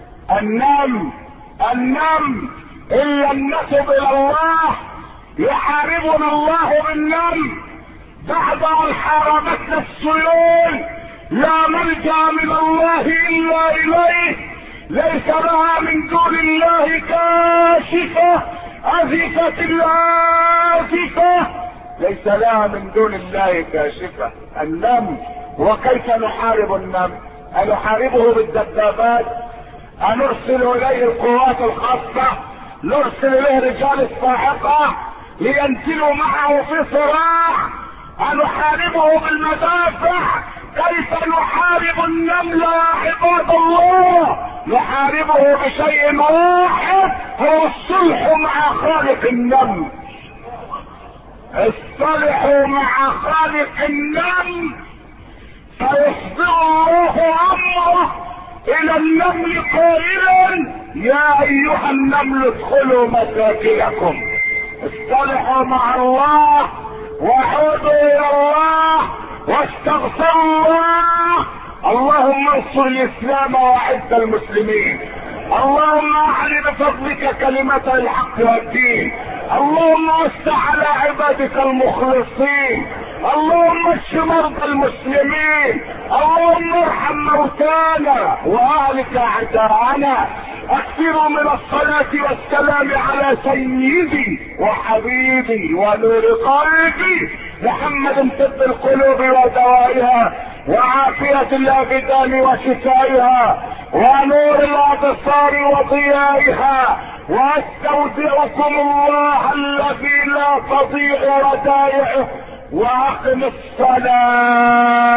النمل ان لم نتب الى الله يحاربنا الله بالنمل. بعد ان حاربتنا السيول لا ملجأ من الله الا اليه، ليس لها من دون الله كاشفة، أزفت الآزفة، ليس لها من دون الله كاشفة. النمل. وكيف نحارب النمل؟ أنحاربه بالدبابات؟ أنرسل إليه القوات الخاصة؟ نرسل إليه رجال الصاعقة لينزلوا معه في صراع؟ أنحاربه بالمدافع؟ كيف نحارب النمل يا عباد الله؟ نحاربه بشيء واحد، هو الصلح مع خالق النمل. اصطلحوا مع خالق النمل فيصدر الله امره الى النمل قائلا: يا ايها النمل ادخلوا مساكنكم. اصطلحوا مع الله وعودوا الى الله واستغفروا الله. اللهم انصر الاسلام واعز المسلمين. اللهم اعل بفضلك كلمة الحق والدين. اللهم وسع على عبادك المخلصين. اللهم اشف مرضى المسلمين. اللهم ارحم موتانا واهلك اعداءنا. اكثروا من الصلاة والسلام على سيدي وحبيبي ونور قلبي محمد طب القلوب ودوائها، وعافية الابدان وشفائها، ونور الابصار وضيائها. واستودعكم الله الذي لا تضيع ودائعه، واقم الصلاة.